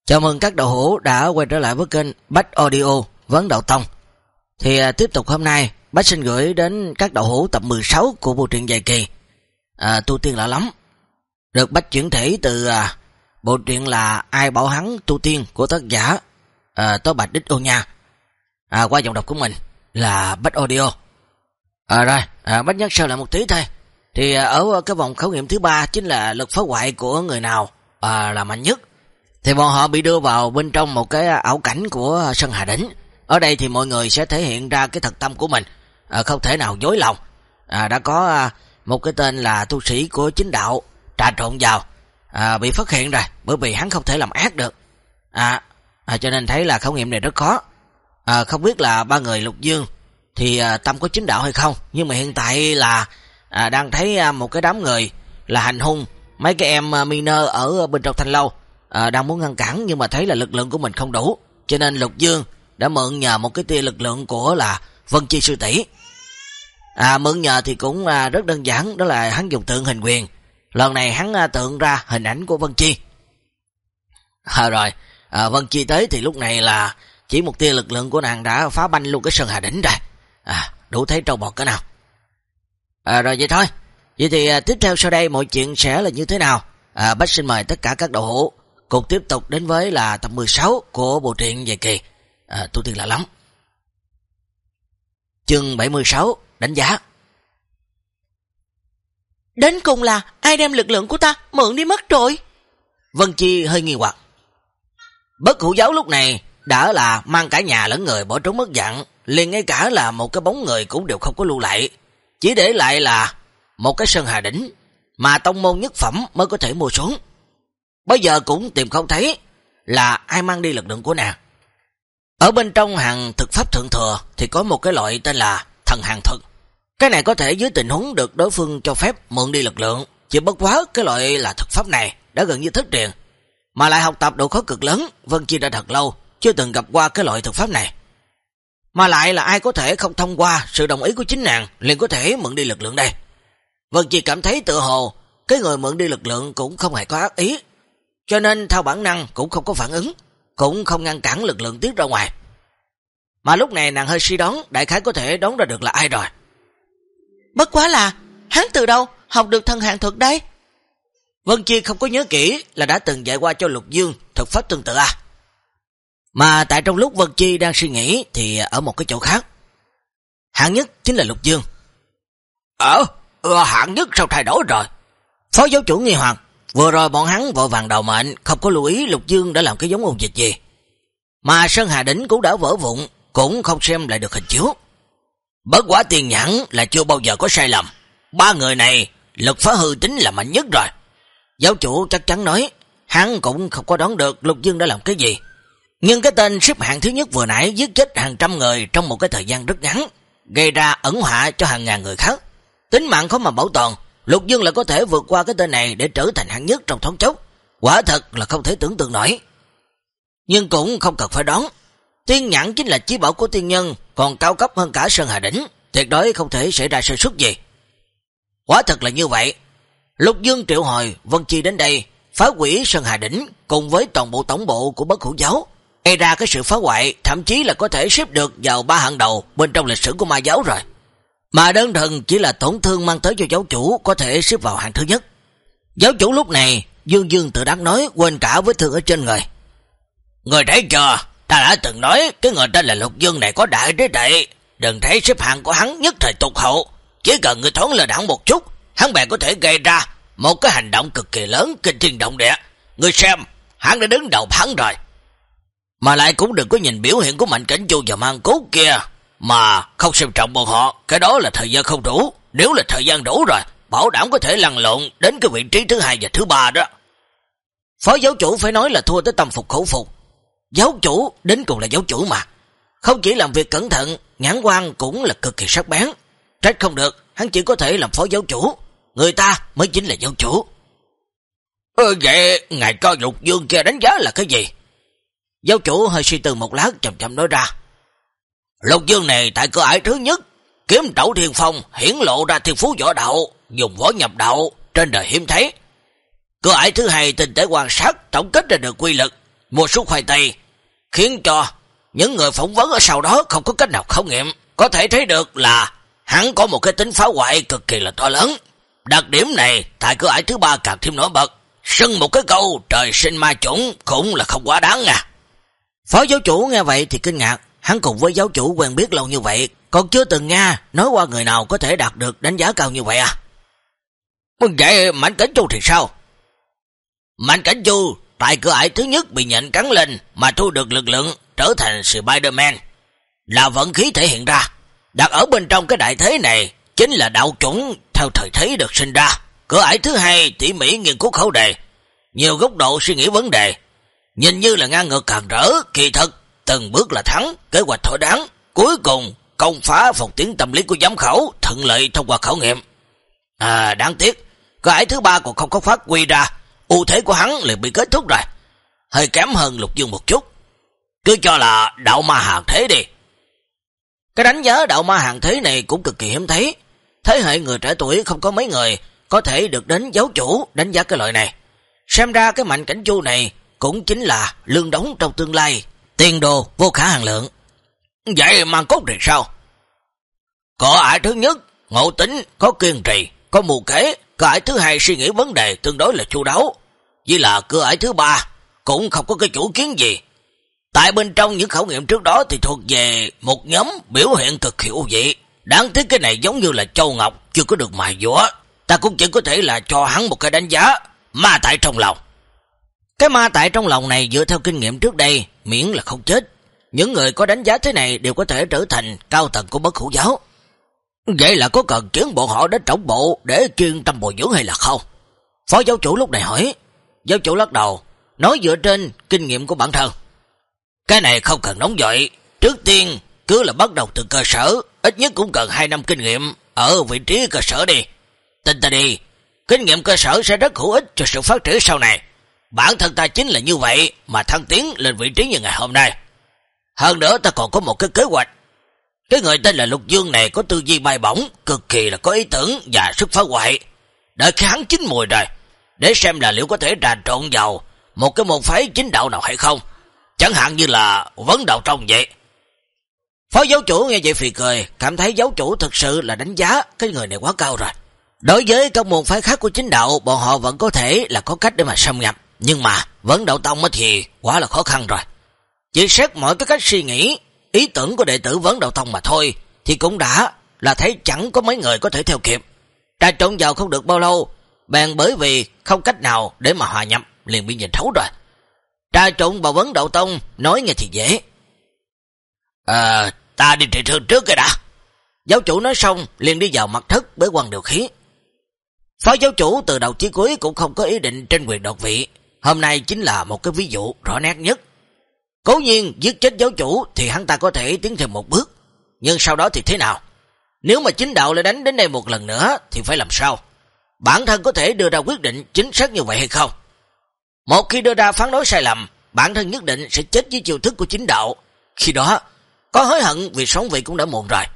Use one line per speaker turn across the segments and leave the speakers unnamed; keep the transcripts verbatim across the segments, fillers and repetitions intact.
Chào mừng các đạo hữu đã quay trở lại với kênh Bách Audio Vấn Đạo Tông. Thì à, tiếp tục hôm nay Bách xin gửi đến các đạo hữu tập mười sáu của bộ truyện dài kỳ à, Tu Tiên Lạ Lắm, được Bách chuyển thể từ à, bộ truyện là Ai Bảo Hắn Tu Tiên của tác giả à, Tố Bạch Đích Ô Nha, à, qua giọng đọc của mình là Bách Audio. À, rồi à, Bách nhắc sơ lại một tí thôi. Thì à, ở cái vòng khảo nghiệm thứ ba chính là lực phá hoại của người nào à, là mạnh nhất, thì bọn họ bị đưa vào bên trong một cái ảo cảnh của Sơn Hà Đỉnh. Ở đây thì mọi người sẽ thể hiện ra cái thật tâm của mình, à, không thể nào dối lòng. À, đã có à, một cái tên là tu sĩ của chính đạo trà trộn vào, à, bị phát hiện rồi, bởi vì hắn không thể làm ác được. À, à, cho nên thấy là khảo nghiệm này rất khó. À, không biết là ba người Lục Dương thì à, tâm có chính đạo hay không, nhưng mà hiện tại là à, đang thấy à, một cái đám người là hành hung mấy cái em à, miner ở bên trong thanh lâu. À, đang muốn ngăn cản nhưng mà thấy là lực lượng của mình không đủ, cho nên Lục Dương đã mượn nhờ một cái tia lực lượng của là Vân Chi sư tỷ. À, mượn nhờ thì cũng à, rất đơn giản, đó là hắn dùng tượng hình quyền. Lần này hắn à, tượng ra hình ảnh của Vân Chi. À, rồi à, Vân Chi tới thì lúc này là chỉ một tia lực lượng của nàng đã phá banh luôn cái Sơn Hà Đỉnh rồi. À, đủ thấy trâu bọt cỡ nào. À, rồi vậy thôi. Vậy thì à, tiếp theo sau đây mọi chuyện sẽ là như thế nào? À, Bách xin mời tất cả các đạo hữu cùng tiếp tục đến với là tập mười sáu của bộ truyện dài kỳ à, Tu Tiên Lạ Lắm. Chương bảy mươi sáu, đánh giá.
Đến cùng là ai đem lực lượng của ta mượn đi mất rồi?
Vân Chi hơi nghi hoặc. Bất Hữu Giáo lúc này đã là mang cả nhà lẫn người bỏ trốn mất dạng, liền ngay cả là một cái bóng người cũng đều không có lưu lại, chỉ để lại là một cái Sơn Hà Đỉnh mà tông môn nhất phẩm mới có thể mua xuống. Bây giờ cũng tìm không thấy là ai mang đi lực lượng của nàng. Ở bên trong hàng thực pháp thượng thừa thì có một cái loại tên là thần hàng thực. Cái này có thể dưới tình huống được đối phương cho phép mượn đi lực lượng, chỉ bất quá cái loại là thực pháp này đã gần như thất truyền, mà lại học tập độ khó cực lớn. Vân Chi đã thật lâu chưa từng gặp qua cái loại thực pháp này, mà lại là ai có thể không thông qua sự đồng ý của chính nàng liền có thể mượn đi lực lượng đây. Vân Chi cảm thấy tự hồ cái người mượn đi lực lượng cũng không hề có ác ý, cho nên theo bản năng cũng không có phản ứng, cũng không ngăn cản lực lượng tiết ra ngoài. Mà lúc này nàng hơi suy đoán, đại khái có thể đoán ra được là ai rồi.
Bất quá là hắn từ đâu học được thần hàng thuật đây?
Vân Chi không có nhớ kỹ là đã từng dạy qua cho Lục Dương thực pháp tương tự à. Mà tại trong lúc Vân Chi đang suy nghĩ thì ở một cái chỗ khác, hạng nhất chính là Lục Dương. Ờ, ờ hạng nhất sao thay đổi rồi? Phó giáo chủ nghi hoặc. Vừa rồi bọn hắn vội vàng đầu mệnh, không có lưu ý Lục Dương đã làm cái giống ôn dịch gì. Mà Sơn Hà Đỉnh cũng đã vỡ vụn, cũng không xem lại được hình chiếu. Bất quá tiền nhãn là chưa bao giờ có sai lầm. Ba người này lực phá hư tính là mạnh nhất rồi. Giáo chủ chắc chắn nói, hắn cũng không có đoán được Lục Dương đã làm cái gì. Nhưng cái tên xếp hạng thứ nhất vừa nãy giết chết hàng trăm người trong một cái thời gian rất ngắn, gây ra ẩn họa cho hàng ngàn người khác. Tính mạng khó mà bảo toàn, Lục Dương lại có thể vượt qua cái tên này để trở thành hạng nhất trong thoáng chốc, quả thật là không thể tưởng tượng nổi. Nhưng cũng không cần phải đoán, tiên nhãn chính là chí bảo của tiên nhân, còn cao cấp hơn cả Sơn Hà Đỉnh, tuyệt đối không thể xảy ra sơ suất gì. Quả thật là như vậy. Lục Dương triệu hồi Vân Chi đến đây phá hủy Sơn Hà Đỉnh cùng với toàn bộ tổng bộ của Bất Hữu Giáo, gây ra cái sự phá hoại thậm chí là có thể xếp được vào ba hạng đầu bên trong lịch sử của ma giáo rồi. Mà đơn thuần chỉ là tổn thương mang tới cho giáo chủ có thể xếp vào hạng thứ nhất. Giáo chủ lúc này dương dương tự đắc nói, quên cả vết thương ở trên người. Người thấy chưa, ta đã từng nói cái người tên là Lục Dương này có đại trí tuệ, đừng thấy xếp hạng của hắn nhất thời tụt hậu, chỉ cần người thoáng lên đẳng một chút, hắn bèn có thể gây ra một cái hành động cực kỳ lớn, kinh thiên động địa. Người xem, hắn đã đứng đầu hắn rồi. Mà lại cũng đừng có nhìn biểu hiện của Mạnh Cảnh Chu và Mang Cốt kia mà không xem trọng bọn họ, cái đó là thời gian không đủ. Nếu là thời gian đủ rồi, bảo đảm có thể lăn lộn đến cái vị trí thứ hai và thứ ba đó. Phó giáo chủ phải nói là thua tới tâm phục khẩu phục. Giáo chủ đến cùng là giáo chủ mà, không chỉ làm việc cẩn thận, nhãn quan cũng là cực kỳ sắc bén. Trách không được, hắn chỉ có thể làm phó giáo chủ, người ta mới chính là giáo chủ. Ừ, vậy ngài coi Lục Dương kia đánh giá là cái gì? Giáo chủ hơi suy tư một lát chậm chậm nói ra. Lục Dương này tại cửa ải thứ nhất, kiếm trẩu thiên phong, hiển lộ ra thiên phú võ đạo, dùng võ nhập đạo, trên đời hiếm thấy. Cửa ải thứ hai tinh tế quan sát, tổng kết ra được quy lực, mua suất khoai tây, khiến cho những người phỏng vấn ở sau đó không có cách nào khảo nghiệm. Có thể thấy được là hắn có một cái tính phá hoại cực kỳ là to lớn. Đặc điểm này tại cửa ải thứ ba càng thêm nổi bật. Xưng một cái câu trời sinh ma chủng cũng là không quá đáng à.
Phó giáo chủ nghe vậy thì kinh ngạc. Hắn cùng với giáo chủ quen biết lâu như vậy, còn chưa từng nghe nói qua người nào có thể đạt được đánh giá cao như vậy à.
Vậy Mạnh Cảnh Chu thì sao? Mạnh Cảnh Chu tại cửa ải thứ nhất bị nhện cắn lên mà thu được lực lượng trở thành Spider-Man, là vận khí thể hiện ra. Đặt ở bên trong cái đại thế này chính là đạo chủng theo thời thế được sinh ra. Cửa ải thứ hai tỉ mỉ nghiên cứu khẩu đề, nhiều góc độ suy nghĩ vấn đề, nhìn như là ngang ngược càng rỡ, kỳ thực từng bước là thắng, kế hoạch thỏa đáng, cuối cùng công phá phòng tuyến tâm lý của giám khảo, thuận lợi thông qua khảo nghiệm. À, đáng tiếc cửa ải thứ ba còn không có phát huy ra, ưu thế của hắn liền bị kết thúc rồi, hơi kém hơn Lục Dương một chút. Cứ cho là đạo ma hàng thế đi.
Cái đánh giá đạo ma hàng thế này cũng cực kỳ hiếm thấy. Thế hệ người trẻ tuổi không có mấy người có thể được đến giáo chủ đánh giá cái loại này. Xem ra cái Mạnh Cảnh Chu này cũng chính là lương đóng trong tương lai, tiền đồ vô khả hạn lượng.
Vậy Mang Cốt thì sao? Cửa ải thứ nhất ngộ tính, có kiên trì, có mưu kế. Cửa ải thứ hai suy nghĩ vấn đề tương đối là chu đáo. Vì là cửa ải thứ ba cũng không có cái chủ kiến gì. Tại bên trong những khảo nghiệm trước đó thì thuộc về một nhóm biểu hiện cực hiệu dị. Đáng tiếc cái này giống như là Châu Ngọc chưa có được mài dũa. Ta cũng chỉ có thể là cho hắn một cái đánh giá ma tại trong lòng.
Cái ma tại trong lòng này dựa theo kinh nghiệm trước đây, miễn là không chết, những người có đánh giá thế này đều có thể trở thành cao tầng của Bất Hủ giáo.
Vậy là có cần chuyển bọn họ đến trọng bộ để chuyên tâm bồi dưỡng hay là không?
Phó giáo chủ lúc này hỏi. Giáo chủ lắc đầu, nói dựa trên kinh nghiệm của bản thân.
Cái này không cần nóng vội, trước tiên cứ là bắt đầu từ cơ sở, ít nhất cũng cần hai năm kinh nghiệm ở vị trí cơ sở đi. Tin ta đi, kinh nghiệm cơ sở sẽ rất hữu ích cho sự phát triển sau này. Bản thân ta chính là như vậy mà thăng tiến lên vị trí như ngày hôm nay. Hơn nữa ta còn có một cái kế hoạch. Cái người tên là Lục Dương này có tư duy bay bổng, cực kỳ là có ý tưởng và sức phá hoại. Đợi khi hắn chín mùi rồi, để xem là liệu có thể trà trộn vào một cái môn phái chính đạo nào hay không. Chẳng hạn như là Vấn Đạo Tông vậy.
Phó giáo chủ nghe vậy phì cười, cảm thấy giáo chủ thực sự là đánh giá cái người này quá cao rồi. Đối với các môn phái khác của chính đạo, bọn họ vẫn có thể là có cách để mà xâm nhập, nhưng mà Vấn Đạo Tông thì quá là khó khăn rồi. Chỉ xét mọi cái cách suy nghĩ, ý tưởng của đệ tử Vấn Đạo Tông mà thôi, thì cũng đã là thấy chẳng có mấy người có thể theo kịp. Trà trộn vào không được bao lâu, bèn bởi vì không cách nào để mà hòa nhập, liền bị nhìn thấu rồi. Trà trộn vào Vấn Đạo Tông nói nghe thì dễ.
À, ta đi trị thương trước cái đã.
Giáo chủ nói xong liền đi vào mật thất bế quan điều khí. Phó giáo chủ từ đầu chí cuối cũng không có ý định tranh quyền đoạt vị. Hôm nay chính là một cái ví dụ rõ nét nhất. Cố nhiên giết chết giáo chủ thì hắn ta có thể tiến thêm một bước, nhưng sau đó thì thế nào? Nếu mà chính đạo lại đánh đến đây một lần nữa thì phải làm sao? Bản thân có thể đưa ra quyết định chính xác như vậy hay không? Một khi đưa ra phán đoán sai lầm, bản thân nhất định sẽ chết với chiêu thức của chính đạo. Khi đó có hối hận vì sống vị cũng đã muộn rồi.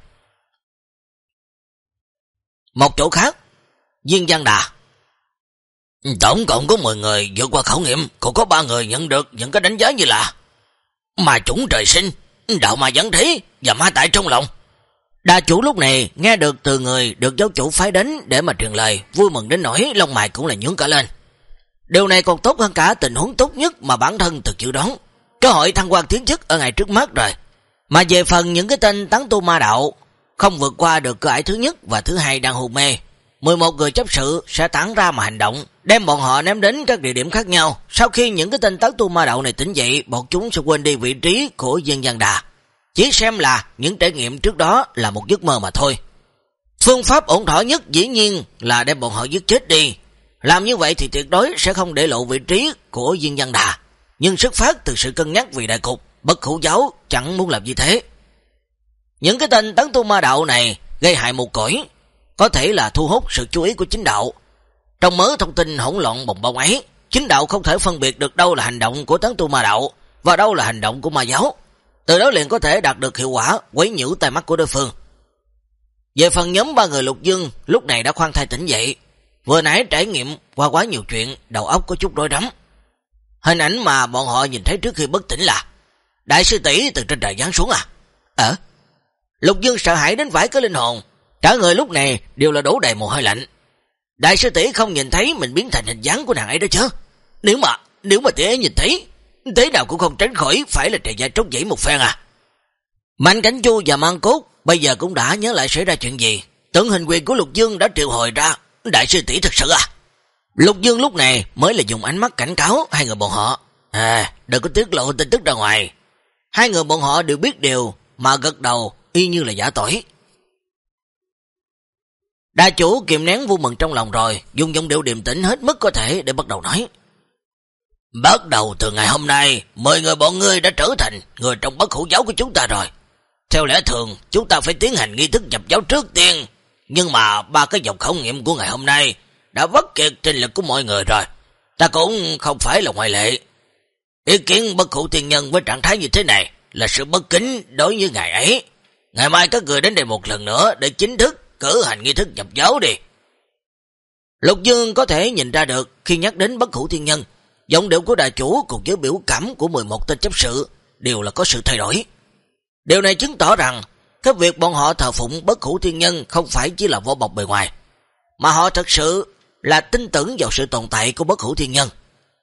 Một chỗ khác, Diên Văn Đà.
Tổng cộng có mười người vượt qua khảo nghiệm, còn có ba người nhận được những cái đánh giá như là ma chủng trời sinh, đạo ma giáng thế và ma tại trong lòng.
Đa chủ lúc này nghe được từ người được giáo chủ phái đến để mà truyền lời, vui mừng đến nỗi lông mày cũng là nhướng cả lên. Điều này còn tốt hơn cả tình huống tốt nhất mà bản thân thực dự đoán. Cơ hội thăng quan tiến chức ở ngày trước mắt rồi. Mà về phần những cái tên tán tu ma đạo không vượt qua được cửa ải thứ nhất và thứ hai đang hôn mê, mười một người chấp sự sẽ tản ra mà hành động, đem bọn họ ném đến các địa điểm khác nhau. Sau khi những cái tên tán tu ma đạo này tỉnh dậy, bọn chúng sẽ quên đi vị trí của Diên Văn Đà, chỉ xem là những trải nghiệm trước đó là một giấc mơ mà thôi. Phương pháp ổn thỏa nhất dĩ nhiên là đem bọn họ giết chết đi. Làm như vậy thì tuyệt đối sẽ không để lộ vị trí của Diên Văn Đà, nhưng xuất phát từ sự cân nhắc vì đại cục, Bất Hủ giáo chẳng muốn làm như thế. Những cái tên tán tu ma đạo này gây hại một cõi, có thể là thu hút sự chú ý của chính đạo. Trong mớ thông tin hỗn loạn bồng bông ấy, chính đạo không thể phân biệt được đâu là hành động của tán tu ma đạo và đâu là hành động của ma giáo. Từ đó liền có thể đạt được hiệu quả quấy nhiễu tai mắt của đối phương. Về phần nhóm ba người Lục Dương, lúc này đã khoan thai tỉnh dậy, vừa nãy trải nghiệm qua quá nhiều chuyện, đầu óc có chút rối rắm. Hình ảnh mà bọn họ nhìn thấy trước khi bất tỉnh là đại sư tỷ từ trên trời giáng xuống à? Ờ? Lục Dương sợ hãi đến vãi cái linh hồn, cả người lúc này đều là đổ đầy mồ hôi lạnh. Đại sư tỷ không nhìn thấy mình biến thành hình dáng của nàng ấy đó chứ? Nếu mà, nếu mà tỷ ấy nhìn thấy, thế nào cũng không tránh khỏi phải là trời gia tróc dãy một phen à. Mạnh Cảnh Chu và Mang Cốt bây giờ cũng đã nhớ lại xảy ra chuyện gì. Tưởng hình quyền của Lục Dương đã triệu hồi ra. Đại sư tỷ thật sự à? Lục Dương lúc này mới là dùng ánh mắt cảnh cáo hai người bọn họ. À, đừng có tiết lộ tin tức ra ngoài. Hai người bọn họ đều biết điều mà gật đầu y như là giả tỏi. Đa chủ kiềm nén vui mừng trong lòng rồi, dùng giọng điệu điềm tĩnh hết mức có thể để bắt đầu nói. Bắt đầu từ ngày hôm nay, mười người bọn ngươi đã trở thành người trong Bất Hủ giáo của chúng ta rồi. Theo lẽ thường, chúng ta phải tiến hành nghi thức nhập giáo trước tiên. Nhưng mà ba cái dòng khảo nghiệm của ngày hôm nay đã vất kiệt trình lực của mọi người rồi. Ta cũng không phải là ngoại lệ. Ý kiến Bất Hủ tiên nhân với trạng thái như thế này là sự bất kính đối với ngài ấy. Ngày mai các người đến đây một lần nữa để chính thức cử hành nghi thức nhập giáo đi. Lục Dương có thể nhìn ra được khi nhắc đến Bất Hủ tiên nhân, giọng điệu của đại chủ cùng với biểu cảm của mười một tên chấp sự đều là có sự thay đổi. Điều này chứng tỏ rằng cái việc bọn họ thờ phụng Bất Hủ tiên nhân không phải chỉ là vỏ bọc bề ngoài, mà họ thật sự là tin tưởng vào sự tồn tại của Bất Hủ tiên nhân.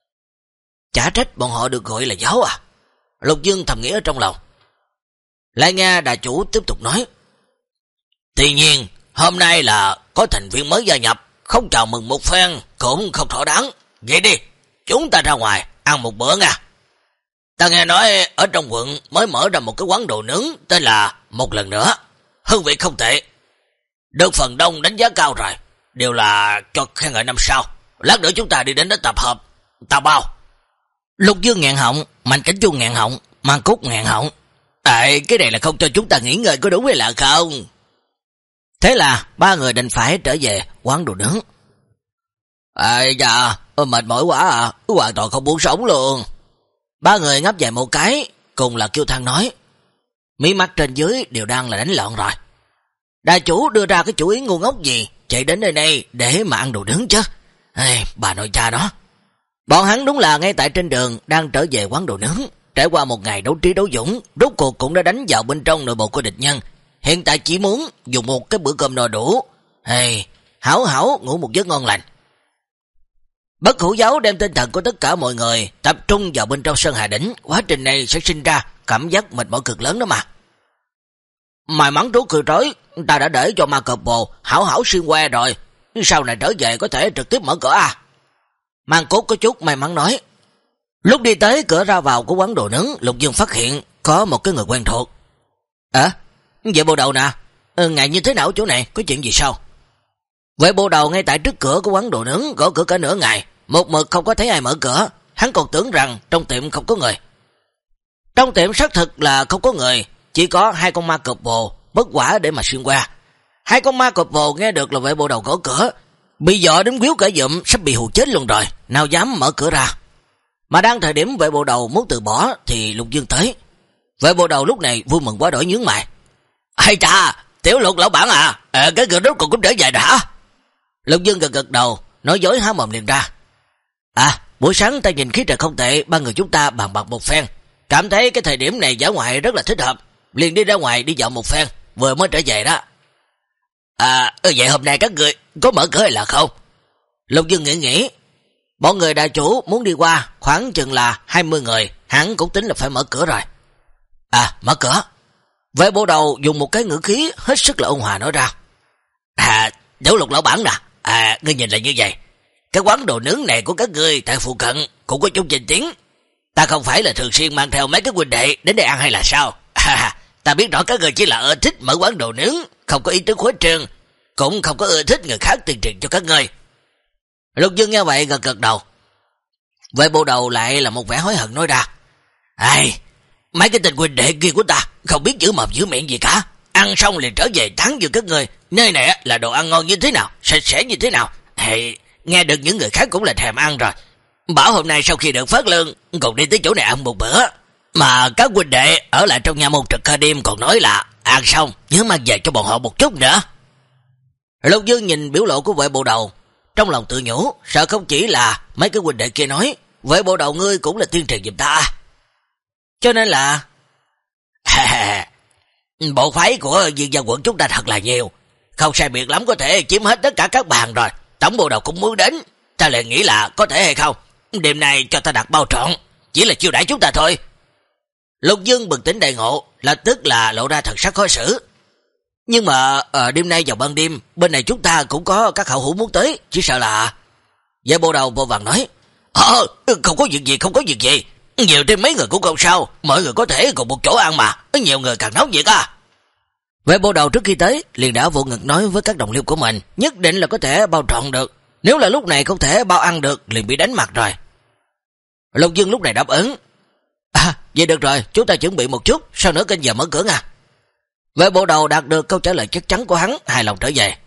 Chả trách bọn họ được gọi là giáo à? Lục Dương thầm nghĩ ở trong lòng. Lại nghe đại chủ tiếp tục nói. Tuy nhiên, hôm nay là có thành viên mới gia nhập, không chào mừng một phen cũng không thỏa đáng. Vậy đi, chúng ta ra ngoài ăn một bữa nha. Ta nghe nói ở trong quận mới mở ra một cái quán đồ nướng tên là Một Lần Nữa. Hương vị không tệ, được phần đông đánh giá cao rồi, đều là cho khen ngợi năm sau. Lát nữa chúng ta đi đến đó tập hợp. Tao bao. Lục Dương ngẹn họng, Mạnh Cảnh Chu ngẹn họng, Mang Cốt ngẹn họng. Tại cái này là không cho chúng ta nghỉ ngơi có đúng hay là không? Thế là ba người đành phải trở về quán đồ nướng. Ây da, mệt mỏi quá à, hoàn toàn không muốn sống luôn. Ba người ngáp dài một cái, cùng là kêu than nói. Mí mắt trên dưới đều đang là đánh lộn rồi. Đại chủ đưa ra cái chủ ý ngu ngốc gì, chạy đến nơi này để mà ăn đồ nướng chứ. Ê, bà nội cha đó. Bọn hắn đúng là ngay tại trên đường đang trở về quán đồ nướng, trải qua một ngày đấu trí đấu dũng, rốt cuộc cũng đã đánh vào bên trong nội bộ của địch nhân. Hiện tại chỉ muốn dùng một cái bữa cơm no đủ. Hey, hảo hảo ngủ một giấc ngon lành. Bất Hủ giáo đem tinh thần của tất cả mọi người tập trung vào bên trong Sơn Hà Đỉnh, quá trình này sẽ sinh ra cảm giác mệt mỏi cực lớn đó mà. May mắn trú cười trói, ta đã để cho ma cọp bồ hảo hảo xuyên qua rồi, sau này trở về có thể trực tiếp mở cửa à. Mang Cốt có chút may mắn nói. Lúc đi tới cửa ra vào của quán đồ nướng, Lục Dương phát hiện có một cái người quen thuộc. À, vậy bộ đầu nè, ừ, ngài như thế nào chỗ này, có chuyện gì sao? Vậy bộ đầu ngay tại trước cửa của quán đồ nướng gõ cửa cả nửa ngày, một mực không có thấy ai mở cửa, hắn còn tưởng rằng trong tiệm không có người. Trong tiệm xác thực là không có người, chỉ có hai con ma cọp bồ bất quả để mà xuyên qua. Hai con ma cọp bồ nghe được là vệ bộ đầu gõ cửa, bị dọa đến quýu cả dụm, sắp bị hù chết luôn rồi, nào dám mở cửa ra. Mà đang thời điểm vệ bộ đầu muốn từ bỏ thì Lục Dương tới. Vệ bộ đầu lúc này vui mừng quá đổi nhướng mày. Hay cha, Tiểu Lục lão bản à, à cái cửa rốt còn cũng trở về rồi hả? Lục Dương gật gật đầu, nói dối há mồm liền ra. À, buổi sáng ta nhìn khí trời không tệ, ba người chúng ta bàn bạc một phen, cảm thấy cái thời điểm này dã ngoại rất là thích hợp, liền đi ra ngoài đi dạo một phen, vừa mới trở về đó. À, vậy hôm nay các người có mở cửa hay là không? Lục Dương nghĩ nghĩ, bọn người đại chủ muốn đi qua, khoảng chừng là hai mươi người, hắn cũng tính là phải mở cửa rồi. À, mở cửa. Vệ bộ đầu dùng một cái ngữ khí hết sức là ôn hòa nói ra. À, Tiểu Lục lão bản nè, à, ngươi nhìn là như vậy. Cái quán đồ nướng này của các ngươi tại phụ cận cũng có chút danh tiếng. Ta không phải là thường xuyên mang theo mấy cái huynh đệ đến đây ăn hay là sao? À, ta biết rõ các ngươi chỉ là ưa thích mở quán đồ nướng, không có ý tứ khuếch trương, cũng không có ưa thích người khác tuyên truyền cho các ngươi. Lục Dương nghe vậy gật gật đầu. Vệ bộ đầu lại là một vẻ hối hận nói ra. Ai, mấy cái tình huynh đệ kia của ta không biết giữ mồm giữ miệng gì cả, ăn xong liền trở về tán dương các ngươi. Nơi này là đồ ăn ngon như thế nào, sạch sẽ như thế nào. Hey, nghe được những người khác cũng là thèm ăn rồi. Bảo hôm nay sau khi được phát lương còn đi tới chỗ này ăn một bữa. Mà các huynh đệ ở lại trong nhà môn trực ca đêm còn nói là ăn xong nhớ mang về cho bọn họ một chút nữa. Lục Dương nhìn biểu lộ của vệ bộ đầu, trong lòng tự nhủ, sợ không chỉ là mấy cái huynh đệ kia nói, vậy bộ đầu ngươi cũng là tuyên truyền giùm ta. Cho nên là bộ phái của Viên Gia quận chúng ta thật là nhiều, không sai biệt lắm có thể chiếm hết tất cả các bàn rồi. Tổng bộ đầu cũng muốn đến, ta lại nghĩ là có thể hay không, đêm nay cho ta đặt bao trọn, chỉ là chiêu đãi chúng ta thôi. Lục Dương bừng tỉnh đại ngộ, lập tức là lộ ra thần sắc khó xử. Nhưng mà ở đêm nay vào ban đêm, bên này chúng ta cũng có các hậu hữu muốn tới, chỉ sợ là... Vệ bộ đầu vô vàng nói, Ờ, không có việc gì, không có việc gì, nhiều thêm mấy người cũng không sao, mọi người có thể cùng một chỗ ăn mà, nhiều người càng nóng việc à. Vệ bộ đầu trước khi tới, liền đã vô ngực nói với các đồng liêu của mình, nhất định là có thể bao trọn được, nếu là lúc này không thể bao ăn được, liền bị đánh mặt rồi. Lục Dương lúc này đáp ứng, À, vậy được rồi, chúng ta chuẩn bị một chút, sau nữa canh giờ mở cửa nha. Vệ bộ đầu đạt được câu trả lời chắc chắn của hắn, hài lòng trở về.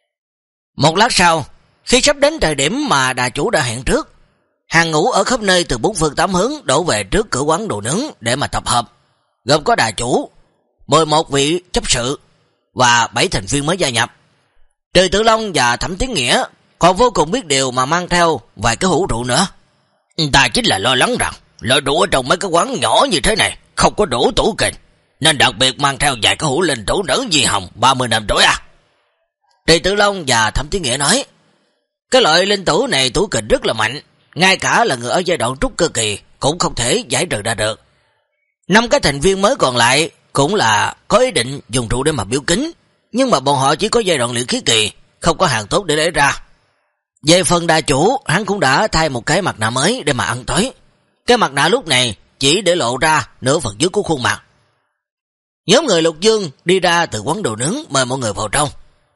Một lát sau, khi sắp đến thời điểm mà đà chủ đã hẹn trước, hàng ngũ ở khắp nơi từ bốn phương tám hướng đổ về trước cửa quán đồ nướng để mà tập hợp, gồm có đà chủ, mười một vị chấp sự và bảy thành viên mới gia nhập. Trừ Tử Long và Thẩm Tiến Nghĩa còn vô cùng biết điều mà mang theo vài cái hũ rượu nữa. Ta chính là lo lắng rằng loại rượu ở trong mấy cái quán nhỏ như thế này không có đủ tủ kình, nên đặc biệt mang theo vài cái hũ linh tủ nữ Di Hồng ba mươi năm tuổi à. Trừ Tử Long và Thẩm Tiến Nghĩa nói, cái loại linh tủ này tủ kình rất là mạnh, ngay cả là người ở giai đoạn trúc cơ kỳ cũng không thể giải trừ ra được. Năm cái thành viên mới còn lại cũng là có ý định dùng rượu để mà biểu kính, nhưng mà bọn họ chỉ có giai đoạn luyện khí kỳ, không có hàng tốt để lấy ra. Về phần đà chủ, hắn cũng đã thay một cái mặt nạ mới để mà ăn tối. Cái mặt nạ lúc này chỉ để lộ ra nửa phần dưới của khuôn mặt. Nhóm người Lục Dương đi ra từ quán đồ nướng, mời mọi người vào trong.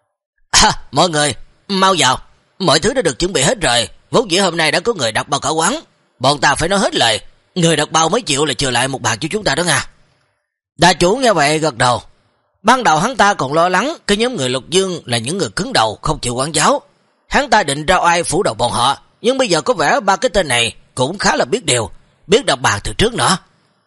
À, mọi người, mau vào, mọi thứ đã được chuẩn bị hết rồi, vốn dĩ hôm nay đã có người đặt bao cả quán, bọn ta phải nói hết lời, người đặt bao mấy triệu là trừ lại một bàn cho chúng ta đó nha. Đà chủ nghe vậy gật đầu. Ban đầu hắn ta còn lo lắng cái nhóm người Lục Dương là những người cứng đầu không chịu quản giáo, hắn ta định ra oai phủ đầu bọn họ, nhưng bây giờ có vẻ ba cái tên này cũng khá là biết điều, biết đặt bàn từ trước nữa.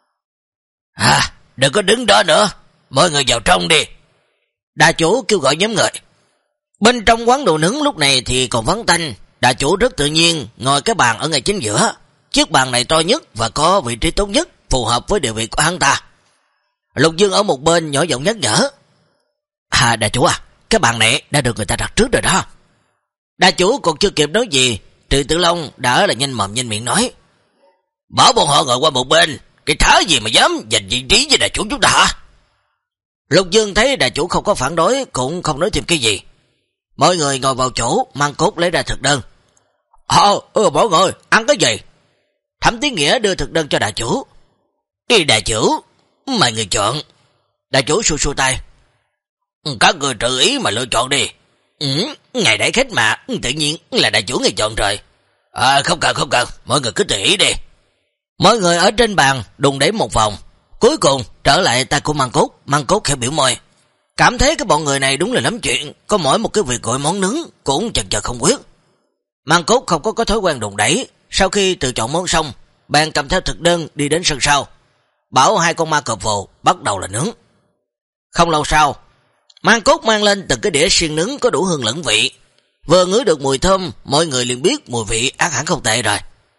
À, đừng có đứng đó nữa, mọi người vào trong đi. Đà chủ kêu gọi nhóm người. Bên trong quán đồ nướng lúc này thì còn vắng tanh. Đà chủ rất tự nhiên ngồi cái bàn ở ngay chính giữa. Chiếc bàn này to nhất và có vị trí tốt nhất, phù hợp với địa vị của hắn ta. Lục Dương ở một bên nhỏ giọng nhắc nhở, À đà chủ à, cái bàn này đã được người ta đặt trước rồi đó. Đà chủ còn chưa kịp nói gì, Trừ Tử Long đã là nhanh mồm nhanh miệng nói, Bảo bọn họ ngồi qua một bên, cái thá gì mà dám giành vị trí với đà chủ chúng ta hả? Lục Dương thấy đà chủ không có phản đối, cũng không nói thêm cái gì. Mọi người ngồi vào chỗ, Mang Cốt lấy ra thực đơn. Ờ, ừ, mọi người, ăn cái gì? Thẩm Tiến Nghĩa đưa thực đơn cho đà chủ. Đi đà chủ, mời người chọn. Đà chủ xua xua tay. Các người tự ý mà lựa chọn đi. Ừ, ngày đãi khách mà, tự nhiên là đà chủ người chọn rồi. À, không cần, không cần, mọi người cứ tự ý đi. Mọi người ở trên bàn đùng đẩy một vòng, cuối cùng trở lại tay của Mang Cốt. Mang Cốt khẽ biểu môi, cảm thấy cái bọn người này đúng là lắm chuyện, có mỗi một cái việc gọi món nướng cũng chần chờ không quyết. Mang Cốt không có có thói quen đùng đẩy, sau khi tự chọn món xong, bèn cầm theo thực đơn đi đến sân sau, bảo hai con ma cọp vồ bắt đầu là nướng. Không lâu sau, Mang Cốt mang lên từng cái đĩa xiên nướng có đủ hương lẫn vị, vừa ngửi được mùi thơm, mọi người liền biết mùi vị ác hẳn không tệ rồi.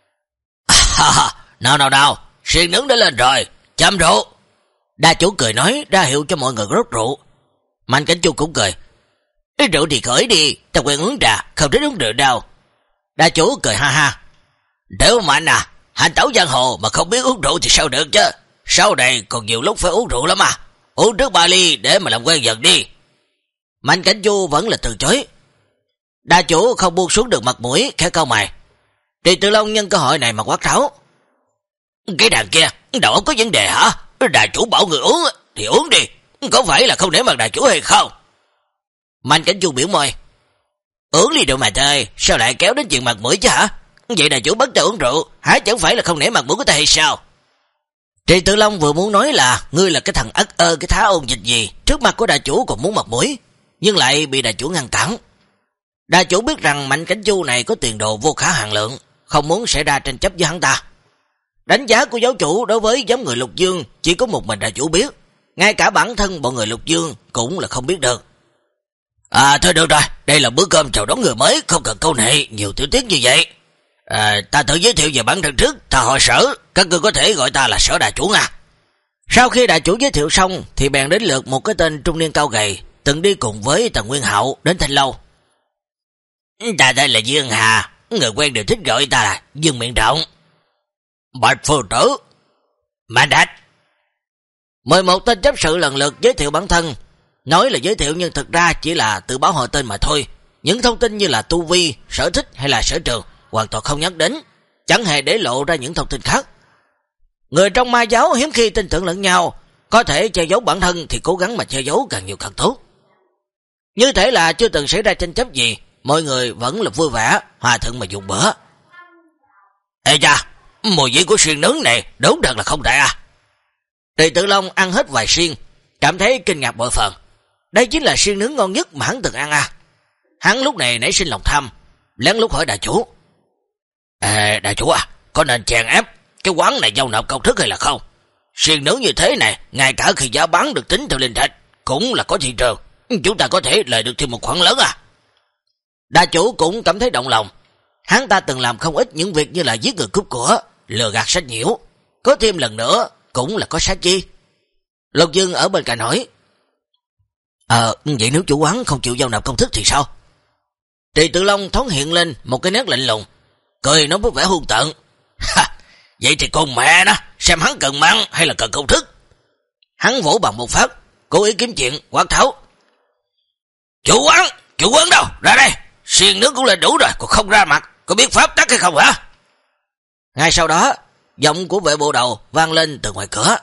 Nào nào nào, xiên nướng đã lên rồi, chăm rượu. Đa chủ cười nói ra hiệu cho mọi người rót rượu. Mạnh Cảnh Chu cũng cười, cái rượu thì khởi đi, ta quen uống trà, không thích uống rượu đâu. Đa chủ cười ha ha, Tiểu Mạnh à, hành tẩu giang hồ mà không biết uống rượu thì sao được chứ, sau này còn nhiều lúc phải uống rượu lắm à, uống trước ba ly để mà làm quen dần đi. Mạnh Cảnh Chu vẫn là từ chối. Đa chủ không buông xuống được mặt mũi, khẽ cau mày. Trì Tử Long nhân cơ hội này mà quát tháo, cái đàn kia, đầu óc có vấn đề hả? Đà chủ bảo người uống thì uống đi, có phải là không để mặt đà chủ hay không? Mạnh Cảnh Chu biểu môi, uống ly rượu mà thôi, sao lại kéo đến chuyện mặt mũi chứ hả? Vậy đà chủ bắt ta uống rượu, hả chẳng phải là không nể mặt mũi của ta hay sao? Trì Tử Long vừa muốn nói là ngươi là cái thằng ất ơ cái thá ôn dịch gì, trước mặt của đà chủ còn muốn mặt mũi, nhưng lại bị đà chủ ngăn cản. Đà chủ biết rằng Mạnh Cảnh Chu này có tiền đồ vô khả hạn lượng, không muốn xảy ra tranh chấp với hắn ta. Đánh giá của giáo chủ đối với nhóm người Lục Dương chỉ có một mình đà chủ biết, ngay cả bản thân bọn người Lục Dương cũng là không biết được. À thôi được rồi, đây là bữa cơm chào đón người mới, không cần câu nệ nhiều tiểu tiết như vậy. À, ta tự giới thiệu về bản thân trước, ta họ Sở, các ngươi có thể gọi ta là Sở đại chủ nha.
Sau khi đại chủ giới thiệu xong thì bèn đến lượt một cái tên trung niên cao gầy, từng đi cùng với Tần Nguyên Hạo đến Thanh Lâu.
Ta đây là Dương Hà, người quen đều thích gọi ta là Dương Miệng Rộng. Bạch phu tử, Mạnh Đạch.
mười một tên chấp sự lần lượt giới thiệu bản thân, nói là giới thiệu nhưng thực ra chỉ là tự báo họ tên mà thôi. Những thông tin như là tu vi, sở thích hay là sở trường hoàn toàn không nhắc đến, chẳng hề để lộ ra những thông tin khác. Người trong ma giáo hiếm khi tin tưởng lẫn nhau, có thể che giấu bản thân thì cố gắng mà che giấu càng nhiều càng tốt. Như thể là chưa từng xảy ra tranh chấp gì, mọi người vẫn là vui vẻ, hòa thuận mà dùng bữa.
Ê cha, mùi vị của xiên nướng này đúng thật là không tệ à.
Trì Tự Long ăn hết vài xiên, cảm thấy kinh ngạc bội phần. Đây chính là xiên nướng ngon nhất mà hắn từng ăn à. Hắn lúc này nảy sinh lòng tham, lén lút hỏi đại chủ.
Ê đại chủ à, có nên chèn ép cái quán này giao nộp công thức hay là không? Xiên nướng như thế này, ngay cả khi giá bán được tính theo linh thạch cũng là có thị trường, chúng ta có thể lời được thêm một khoản lớn à.
Đại chủ cũng cảm thấy động lòng. Hắn ta từng làm không ít những việc như là giết người cướp của, lừa gạt sách nhiễu, có thêm lần nữa cũng là có sát chi. Lục Dương ở bên cạnh hỏi, Ờ vậy nếu chủ quán không chịu giao nộp công thức thì sao? Trì Tự Long thoáng hiện lên một cái nét lạnh lùng, cười nói với vẻ hung tợn.
Vậy thì con mẹ nó, xem hắn cần măng hay là cần công thức.
Hắn vỗ bằng một phát, cố ý kiếm chuyện, quát tháo.
Chủ quán, chủ quán đâu, ra đây, xiên nướng cũng lên đủ rồi, còn không ra mặt, có biết pháp tắc hay không hả?
Ngay sau đó, giọng của vệ bộ đầu vang lên từ ngoài cửa.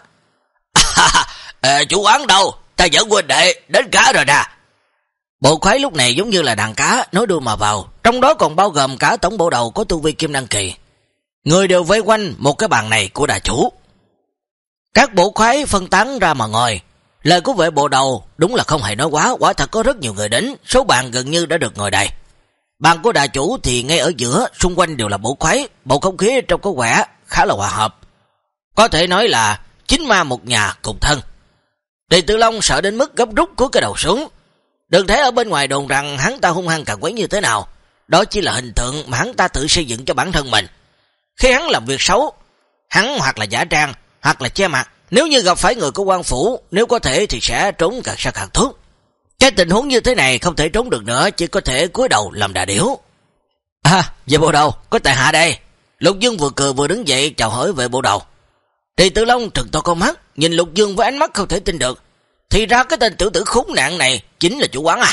À, chủ quán đâu, ta dẫn huynh đệ đến cá rồi nè.
Bộ khoái lúc này giống như là đàn cá nối đuôi mà vào, trong đó còn bao gồm cả tổng bộ đầu có tu vi kim đăng kỳ. Người đều vây quanh một cái bàn này của đại chủ. Các bộ khoái phân tán ra mà ngồi. Lời của vệ bộ đầu đúng là không hề nói quá, quả thật có rất nhiều người đến, số bàn gần như đã được ngồi đầy. Bàn của đại chủ thì ngay ở giữa, xung quanh đều là bộ khoái, bầu không khí trong có vẻ khá là hòa hợp. Có thể nói là chính ma một nhà cùng thân. Trì Tự Long sợ đến mức gấp rút cúi cái đầu xuống. Đừng thấy ở bên ngoài đồn rằng hắn ta hung hăng càng quấy như thế nào, đó chỉ là hình tượng mà hắn ta tự xây dựng cho bản thân mình. Khi hắn làm việc xấu, hắn hoặc là giả trang, hoặc là che mặt, nếu như gặp phải người của quan phủ, nếu có thể thì sẽ trốn càng xa càng tốt. Cái tình huống như thế này không thể trốn được nữa, chỉ có thể cúi đầu làm đà điểu. À, vệ bộ đầu, có tại hạ đây. Lục Dương vừa cười vừa đứng dậy chào hỏi vệ bộ đầu. Trì Tự Long trừng to con mắt, nhìn Lục Dương với ánh mắt không thể tin được. Thì ra cái tên tiểu tử khốn nạn này chính là chủ quán à.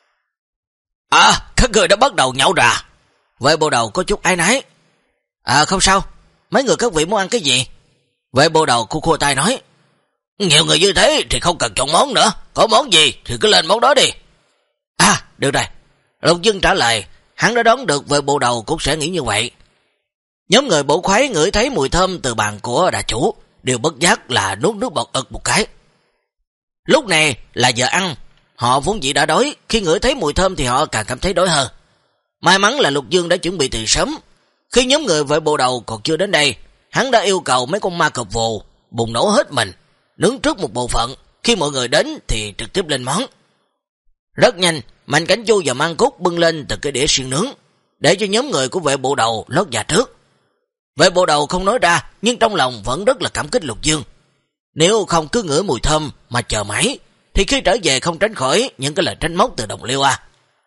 À, các người đã bắt đầu nhậu ra.
Vệ bộ đầu có chút áy náy. À không sao, mấy người các vị muốn ăn cái gì? Vệ bộ đầu khu khua tay nói.
Nhiều người như thế thì không cần chọn món nữa, có món gì thì cứ lên món đó đi.
À, được rồi. Lục Dương trả lời, hắn đã đoán được vệ bộ đầu cũng sẽ nghĩ như vậy. Nhóm người bộ khoái ngửi thấy mùi thơm từ bàn của đại chủ, đều bất giác là nuốt nước bọt ực một cái. Lúc này là giờ ăn, họ vốn dĩ đã đói, khi ngửi thấy mùi thơm thì họ càng cảm thấy đói hơn. May mắn là Lục Dương đã chuẩn bị từ sớm. Khi nhóm người vệ bộ đầu còn chưa đến đây, hắn đã yêu cầu mấy con ma cọp vồ bùng nổ hết mình, nướng trước một bộ phận, khi mọi người đến thì trực tiếp lên món. Rất nhanh, Mạnh Cảnh Chu và Mang Cúc bưng lên từ cái đĩa xiên nướng, để cho nhóm người của vệ bộ đầu lót dạ trước. Vệ bộ đầu không nói ra, nhưng trong lòng vẫn rất là cảm kích Lục Dương. Nếu không cứ ngửi mùi thơm mà chờ mãi, thì khi trở về không tránh khỏi những cái lời tránh móc từ đồng liêu à.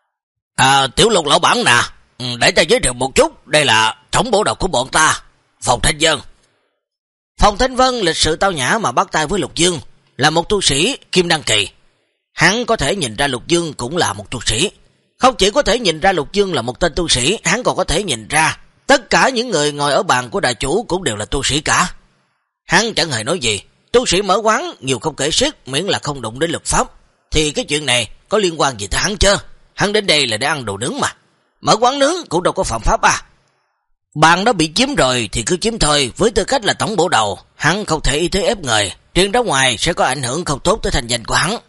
À, Tiểu Lục lão bản nè, để ta giới thiệu một chút, đây là tổng bộ đầu của bọn ta, Phòng Thanh Vân.
Phòng Thanh Vân lịch sự tao nhã mà bắt tay với Lục Dương, là một tu sĩ kim đăng kỳ. Hắn có thể nhìn ra Lục Dương cũng là một tu sĩ. Không chỉ có thể nhìn ra Lục Dương là một tên tu sĩ, hắn còn có thể nhìn ra tất cả những người ngồi ở bàn của đại chủ cũng đều là tu sĩ cả. Hắn chẳng hề nói gì, tu sĩ mở quán nhiều không kể xiết, miễn là không đụng đến luật pháp, thì cái chuyện này có liên quan gì tới hắn chứ? Hắn đến đây là để ăn đồ nướng mà, mở quán nướng cũng đâu có phạm pháp à. Bàn đó bị chiếm rồi thì cứ chiếm thôi, với tư cách là tổng bộ đầu, hắn không thể y thế ép người, truyền ra ngoài sẽ có ảnh hưởng không tốt tới thành danh của hắn.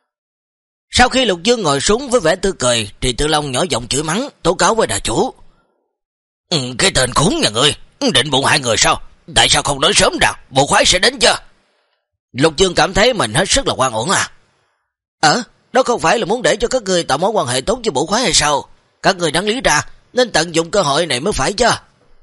Sau khi Lục Dương ngồi xuống với vẻ tươi cười, Trì Tự Long nhỏ giọng chửi mắng, tố cáo với đại chủ.
Ừ, cái tên khốn nhà ngươi, định bụng hại người sao? Tại sao không nói sớm rằng bộ khoái sẽ đến chưa?
Lục Dương cảm thấy mình hết sức là oan uổng à. Ờ, đó không phải là muốn để cho các người tạo mối quan hệ tốt với bộ khoái hay sao? Các người đáng lý ra nên tận dụng cơ hội này mới phải chứ.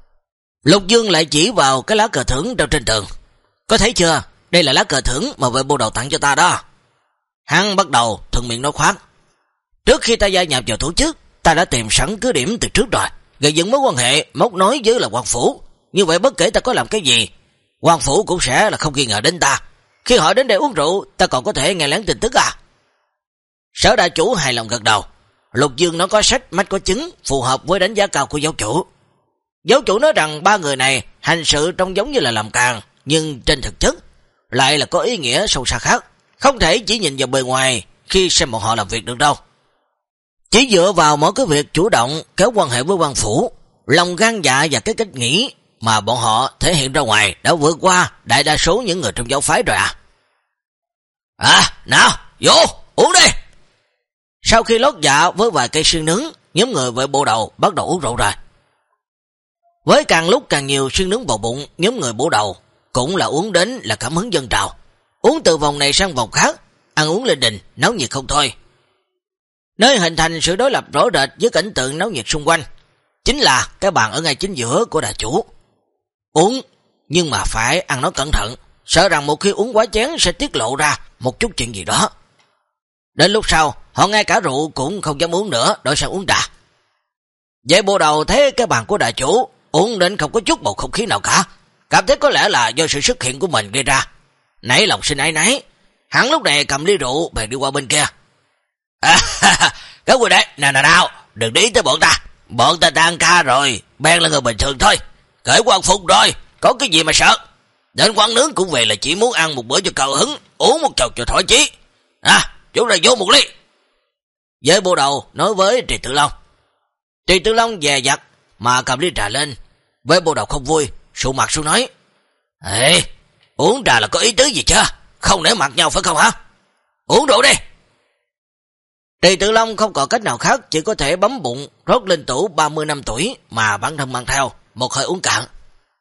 Lục Dương lại chỉ vào cái lá cờ thưởng treo trên tường. Có thấy chưa? Đây là lá cờ thưởng mà vệ bộ đầu tặng cho ta đó. Hắn bắt đầu thuận miệng nói khoác. Trước khi ta gia nhập vào tổ chức, ta đã tìm sẵn cứ điểm từ trước rồi, gây dựng mối quan hệ móc nối với là quan phủ. Như vậy bất kể ta có làm cái gì, quan phủ cũng sẽ là không nghi ngờ đến ta. Khi họ đến đây uống rượu, ta còn có thể nghe lén tin tức à? Sở đại chủ hài lòng gật đầu. Lục Dương nó có sách mách có chứng, phù hợp với đánh giá cao của giáo chủ. Giáo chủ nói rằng ba người này hành sự trông giống như là làm càng, nhưng trên thực chất lại là có ý nghĩa sâu xa khác. Không thể chỉ nhìn vào bề ngoài khi xem bọn họ làm việc được đâu. Chỉ dựa vào mỗi cái việc chủ động kéo quan hệ với quan phủ, lòng gan dạ và cái cách nghĩ mà bọn họ thể hiện ra ngoài đã vượt qua đại đa số những người trong giáo phái rồi à. À, nào, vô, uống đi. Sau khi lót dạ với vài cây xương nướng, nhóm người vệ bộ đầu bắt đầu uống rượu rồi. Với càng lúc càng nhiều xương nướng vào bụng, nhóm người bộ đầu cũng là uống đến là cảm hứng dâng trào. Uống từ vòng này sang vòng khác, ăn uống lên đình, náo nhiệt không thôi. Nơi hình thành sự đối lập rõ rệt với cảnh tượng náo nhiệt xung quanh, chính là cái bàn ở ngay chính giữa của đại chủ. Uống, nhưng mà phải ăn nó cẩn thận, sợ rằng một khi uống quá chén sẽ tiết lộ ra một chút chuyện gì đó. Đến lúc sau, họ ngay cả rượu cũng không dám uống nữa, đổi sang uống trà. Vệ bộ đầu thấy cái bàn của đại chủ uống đến không có chút bầu không khí nào cả, cảm thấy có lẽ là do sự xuất hiện của mình gây ra. Nãy lòng xin ái náy, hắn lúc này cầm ly rượu bèn đi qua bên kia. À, các quý đấy, nào nào nào, đừng để ý tới bọn ta. Bọn ta tan ca rồi, Ben là người bình thường thôi. Cởi quan phục rồi, có cái gì mà sợ. Đến quán nướng cũng về là chỉ muốn ăn một bữa cho cao hứng, uống một chầu cho thoải chí. À, chúng ra vô một ly. Với bộ đầu nói với Trì Tự Long. Trì Tự Long dè dặt mà cầm ly trà lên. Với bộ đầu không vui, sụ mặt xuống nói. Ê, uống trà là có ý tứ gì chưa? Không nể mặt nhau phải không hả? Uống rượu đi. Trì Tự Long không còn cách nào khác, chỉ có thể bấm bụng rót lên tủ ba mươi năm tuổi mà bản thân mang theo, một hơi uống cạn.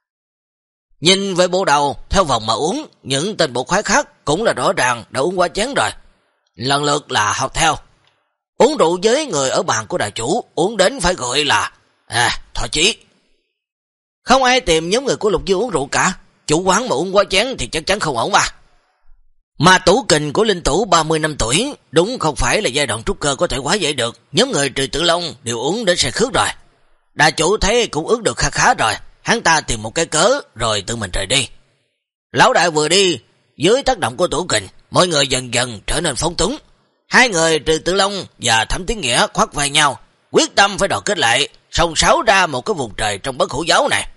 Nhìn về bộ đầu theo vòng mà uống, những tên bộ khoái khác cũng là rõ ràng đã uống quá chén rồi, lần lượt là học theo. Uống rượu với người ở bàn của đại chủ, uống đến phải gọi là à thỏa chí. Không ai tìm nhóm người của Lục Dương uống rượu cả, chủ quán mà uống quá chén thì chắc chắn không ổn mà. Mà tủ kình của linh tủ ba mươi năm tuổi đúng không phải là giai đoạn trúc cơ có thể quá dễ được, nhóm người Trì Tự Long đều uống đến say khướt rồi. Đại chủ thấy cũng ước được khá khá rồi, hắn ta tìm một cái cớ rồi tự mình rời đi. Lão đại vừa đi, dưới tác động của tủ kình, mọi người dần dần trở nên phóng túng. Hai người Trì Tự Long và Thẩm Tiến Nghĩa khoác vai nhau, quyết tâm phải đoàn kết lại, song sáo ra một cái vùng trời trong bất hủ giáo này.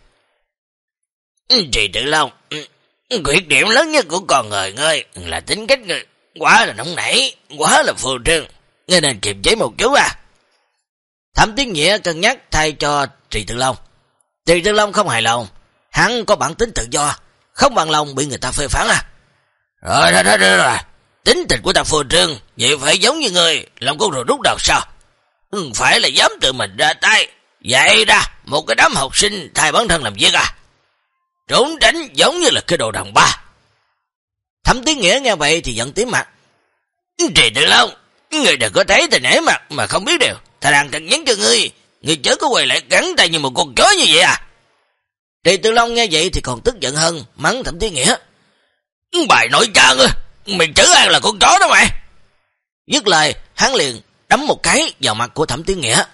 Trì Tự Long, khuyết điểm lớn nhất của con người ngươi là tính cách ngươi quá là nóng nảy, quá là phô trương, ngươi nên kiềm chế một chút à. Thẩm Tiến Nghĩa cân nhắc thay cho Trì Tự Long. Trì Tự Long không hài lòng, hắn có bản tính tự do, không bằng lòng bị người ta phê phán à. Rồi rồi rồi rồi, rồi. Tính tình của ta phô trương, vậy phải giống như ngươi làm con rùa rút đầu sao? Không phải là dám tự mình ra tay, dạy ra một cái đám học sinh thay bản thân làm việc à? Trốn tránh giống như là cái đồ đàn bà. Thẩm Tiến Nghĩa nghe vậy thì giận tím mặt. Trì Tự Long, ngươi đừng có thấy ta nể mặt mà không biết điều. Ta đang cần nhắn cho ngươi, ngươi chớ có quay lại cắn tay như một con chó như vậy à? Trì Tự Long nghe vậy thì còn tức giận hơn, mắng Thẩm Tiến Nghĩa. Bài nói cha ngươi, mày chớ ăn là con chó đó mày. Dứt lời, hắn liền đấm một cái vào mặt của Thẩm Tiến Nghĩa.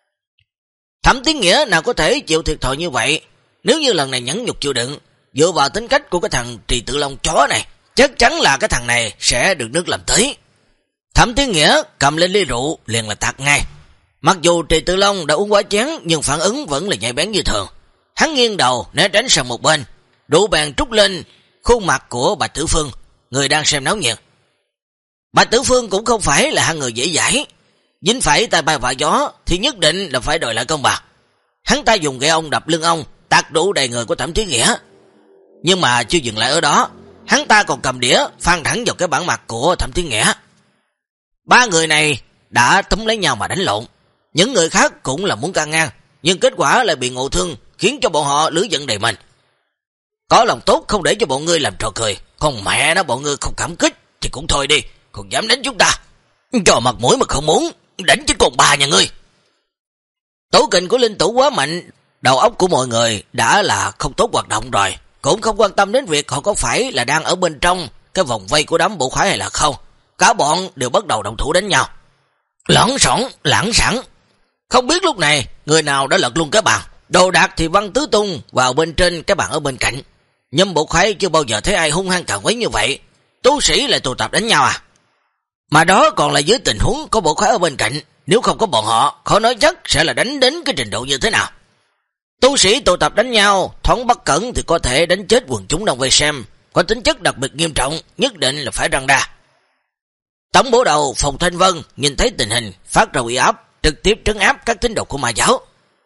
Thẩm Tiến Nghĩa nào có thể chịu thiệt thòi như vậy. Nếu như lần này nhẫn nhục chịu đựng, dựa vào tính cách của cái thằng Trì Tự Long chó này, chắc chắn là cái thằng này sẽ được nước làm tới. Thẩm Tiến Nghĩa cầm lên ly rượu liền là tạt ngay. Mặc dù Trì Tự Long đã uống quá chén, nhưng phản ứng vẫn là nhạy bén như thường. Hắn nghiêng đầu né tránh sang một bên, rượu bèn trút lên khuôn mặt của Bạch Tử Phương, người đang xem náo nhiệt. Bạch Tử Phương cũng không phải là hạng người dễ dãi, dính phải tay bay vạ gió thì nhất định là phải đòi lại công bằng. Hắn ta dùng gậy ông đập lưng ông, tạt đủ đầy người của Thẩm Tiến Nghĩa. Nhưng mà chưa dừng lại ở đó, hắn ta còn cầm đĩa phang thẳng vào cái bản mặt của Thẩm Tiến Nghĩa. Ba người này đã túm lấy nhau mà đánh lộn. Những người khác cũng là muốn can ngang, nhưng kết quả lại bị ngộ thương, khiến cho bọn họ lửa giận đầy mình. Có lòng tốt không để cho bọn ngươi làm trò cười, còn mẹ nó bọn ngươi không cảm kích thì cũng thôi đi, còn dám đánh chúng ta. Cho mặt mũi mà không muốn, đánh chết con bà nhà ngươi. Tố kình của linh tủ quá mạnh,
đầu óc của mọi người đã là không tốt hoạt động rồi, cũng không quan tâm đến việc họ có phải là đang ở bên trong cái vòng vây của đám bộ khoái hay là không. Cả bọn đều bắt đầu động thủ đánh nhau. Lỏng xỏng, lãng sẵn. Không biết lúc này người nào đã lật luôn cái bàn. Đồ đạc thì văng tứ tung vào bên trên cái bàn ở bên cạnh. Nhưng bộ khoái chưa bao giờ thấy ai hung hăng càng quấy như vậy. Tu sĩ lại tụ tập đánh nhau à? Mà đó còn là dưới tình huống có bộ khoái ở bên cạnh. Nếu không có bọn họ, khó nói chắc sẽ là đánh đến cái trình độ như thế nào. Tu sĩ tụ tập đánh nhau, thoáng bất cẩn thì có thể đánh chết quần chúng đang vây xem. Có tính chất đặc biệt nghiêm trọng, nhất định là phải răng đa. Tổng bổ đầu Phòng Thanh Vân nhìn thấy tình hình, phát ra uy áp, trực tiếp trấn áp các tín đồ của ma giáo.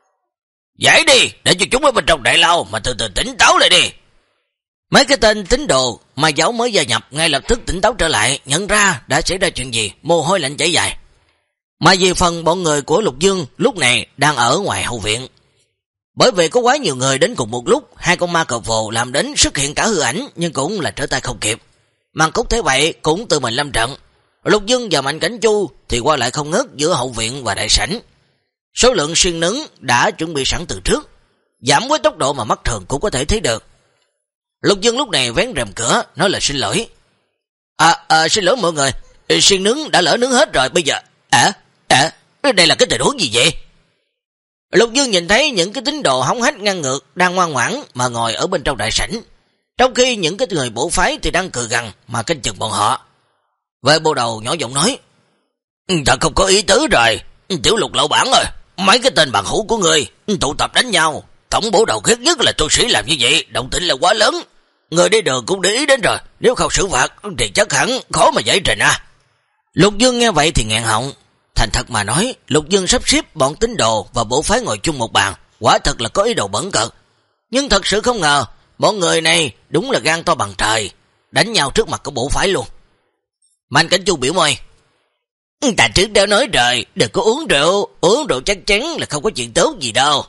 Giải đi, để cho chúng ở bên trong đại lao mà từ từ tỉnh táo lại đi. Mấy cái tên tín đồ ma giáo mới gia nhập ngay lập tức tỉnh táo trở lại, nhận ra đã xảy ra chuyện gì, mồ hôi lạnh chảy dài. Mà về phần bọn người của Lục Dương lúc này đang ở ngoài hậu viện. Bởi vì có quá nhiều người đến cùng một lúc, hai con ma cờ vồ làm đến xuất hiện cả hư ảnh nhưng cũng là trở tay không kịp. Màn Cúc thế vậy cũng tự mình lâm trận. Lục Dương và Mạnh Cảnh Chu thì qua lại không ngớt giữa hậu viện và đại sảnh. Số lượng xuyên nứng đã chuẩn bị sẵn từ trước, giảm với tốc độ mà mắt thường cũng có thể thấy được. Lục Dương lúc này vén rèm cửa, nói là xin lỗi. À, à xin lỗi mọi người, xuyên nướng đã lỡ nướng hết rồi, bây giờ... À, à, đây là cái tình huống gì vậy? Lục Dương nhìn thấy những cái tín đồ hống hách ngang ngược đang ngoan ngoãn mà ngồi ở bên trong đại sảnh, trong khi những cái người bộ phái thì đang cười gằn mà canh chừng bọn họ. Vệ bộ đầu nhỏ giọng nói, thật không có ý tứ rồi, Tiểu Lục lão bản ơi, mấy cái tên bạn hữu của người tụ tập đánh nhau, tổng bổ đầu ghét nhất là tu sĩ làm như vậy, động tĩnh là quá lớn. Người đi đường cũng để ý đến rồi, nếu không xử phạt thì chắc hẳn khó mà giải trình à. Lục Dương nghe vậy thì nghẹn họng. Thành thật mà nói, Lục Dương sắp xếp bọn tín đồ và bổ phái ngồi chung một bàn, quả thật là có ý đồ bẩn cợt. Nhưng thật sự không ngờ, bọn người này đúng là gan to bằng trời, đánh nhau trước mặt của bổ phái luôn. Mạnh Cảnh Chu biểu môi, ta trước đã nói rồi, đừng có uống rượu, uống rượu chắc chắn là không có chuyện tốt gì đâu.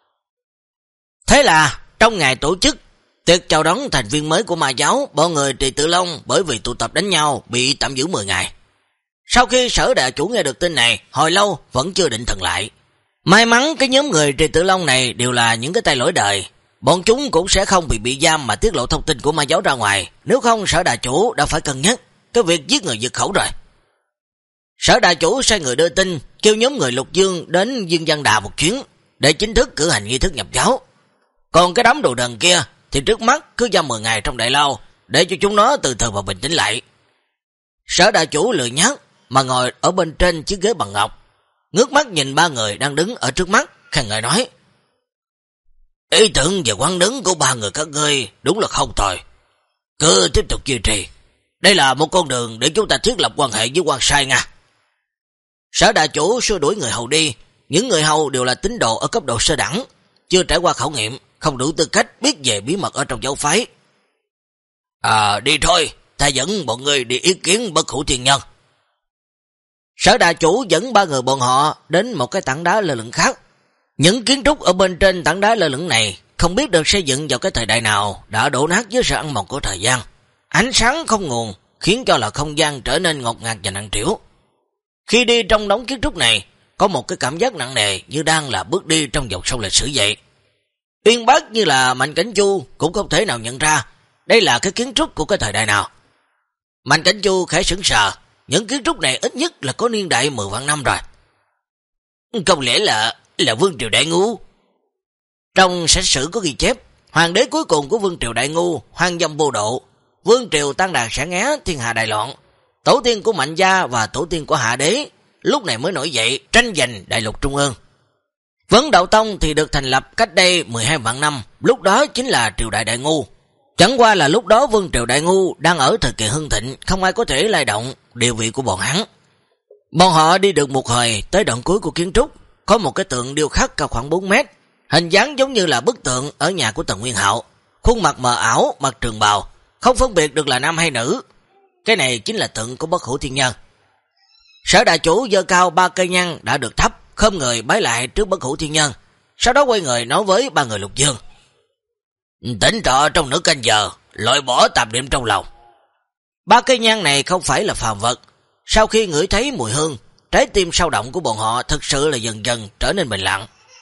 Thế là, trong ngày tổ chức tiệc chào đón thành viên mới của ma giáo, bọn người Trì Tự Long bởi vì tụ tập đánh nhau bị tạm giữ mười ngày. Sau khi Sở Đại Chủ nghe được tin này, hồi lâu vẫn chưa định thần lại. May mắn cái nhóm người Trì Tự Long này đều là những cái tay lỗi đời, bọn chúng cũng sẽ không bị bị giam mà tiết lộ thông tin của ma giáo ra ngoài, nếu không Sở Đại Chủ đã phải cân nhắc cái việc giết người diệt khẩu rồi. Sở Đại Chủ sai người đưa tin, kêu nhóm người Lục Dương đến Dương Văn Đà một chuyến, để chính thức cử hành nghi thức nhập giáo. Còn cái đám đồ đần kia thì trước mắt cứ giam mười ngày trong đại lao, để cho chúng nó từ từ và bình tĩnh lại. Sở Đại Chủ lười nhác mà ngồi ở bên trên chiếc ghế bằng ngọc, ngước mắt nhìn ba người đang đứng ở trước mắt, khen ngợi nói, ý tưởng về quán đứng của ba người các ngươi đúng là không tồi, cứ tiếp tục duy trì, đây là một con đường để chúng ta thiết lập quan hệ với quan sai nha. Sở Đại Chủ xua đuổi người hầu đi, những người hầu đều là tín đồ ở cấp độ sơ đẳng, chưa trải qua khảo nghiệm, không đủ tư cách biết về bí mật ở trong giáo phái. À đi thôi, ta dẫn bọn người đi ý kiến Bất Hủ Thiên Nhân. Sở Đại Chủ dẫn ba người bọn họ đến một cái tảng đá lơ lửng khác. Những kiến trúc ở bên trên tảng đá lơ lửng này không biết được xây dựng vào cái thời đại nào đã đổ nát dưới sự ăn mòn của thời gian. Ánh sáng không nguồn khiến cho là không gian trở nên ngột ngạt và nặng trĩu. Khi đi trong đống kiến trúc này, có một cái cảm giác nặng nề như đang là bước đi trong dòng sông lịch sử vậy. Uyên bác như là Mạnh Cảnh Chu cũng không thể nào nhận ra đây là cái kiến trúc của cái thời đại nào. Mạnh Cảnh Chu khẽ sững sờ, những kiến trúc này ít nhất là có niên đại mười vạn năm rồi. Không lẽ là là Vương Triều Đại Ngu? Trong sách sử có ghi chép, hoàng đế cuối cùng của Vương Triều Đại Ngu hoang dâm vô độ, Vương Triều tan đàn xả ngá, thiên hạ đại loạn. Tổ tiên của Mạnh gia và tổ tiên của Hạ đế lúc này mới nổi dậy tranh giành đại lục trung ương. Vấn Đạo Tông thì được thành lập cách đây mười hai vạn năm, lúc đó chính là triều đại Đại Ngu. Chẳng qua là lúc đó Vương Triều Đại Ngu đang ở thời kỳ hưng thịnh, không ai có thể lay động địa vị của bọn hắn. Bọn họ đi được một hồi tới đoạn cuối của kiến trúc, có một cái tượng điêu khắc cao khoảng bốn mét, hình dáng giống như là bức tượng ở nhà của Tần Nguyên Hạo, khuôn mặt mờ ảo, mặc trường bào, không phân biệt được là nam hay nữ. Cái này chính là tượng của Bất Hủ Thiên Nhân. Sở Đại Chủ giơ cao ba cây nhang đã được thắp, khom người bái lại trước Bất Hủ Thiên Nhân, sau đó quay người nói với ba người Lục Dương, tỉnh trọ trong nửa canh giờ, loại bỏ tạp niệm trong lòng. Ba cây nhang này không phải là phàm vật, sau khi ngửi thấy mùi hương, trái tim sao động của bọn họ thực sự là dần dần trở nên bình lặng.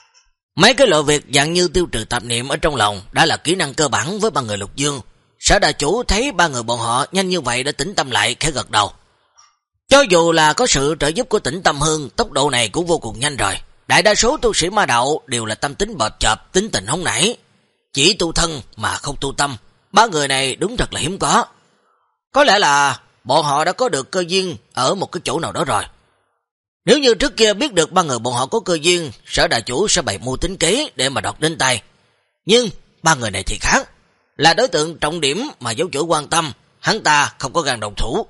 Mấy cái loại việc dạng như tiêu trừ tạp niệm ở trong lòng đã là kỹ năng cơ bản với ba người Lục Dương. Sở Đà Chủ thấy ba người bọn họ nhanh như vậy đã tĩnh tâm lại, khẽ gật đầu. Cho dù là có sự trợ giúp của Tĩnh Tâm Hương, tốc độ này cũng vô cùng nhanh rồi. Đại đa số tu sĩ ma đạo đều là tâm tính bợt chợp, tính tình hống nảy, chỉ tu thân mà không tu tâm. Ba người này đúng thật là hiếm có. Có lẽ là bọn họ đã có được cơ duyên ở một cái chỗ nào đó rồi. Nếu như trước kia biết được ba người bọn họ có cơ duyên, Sở Đà Chủ sẽ bày mưu tính kế để mà đoạt đến tay. Nhưng ba người này thì khác, là đối tượng trọng điểm mà giáo chủ quan tâm, hắn ta không có gan đồng thủ.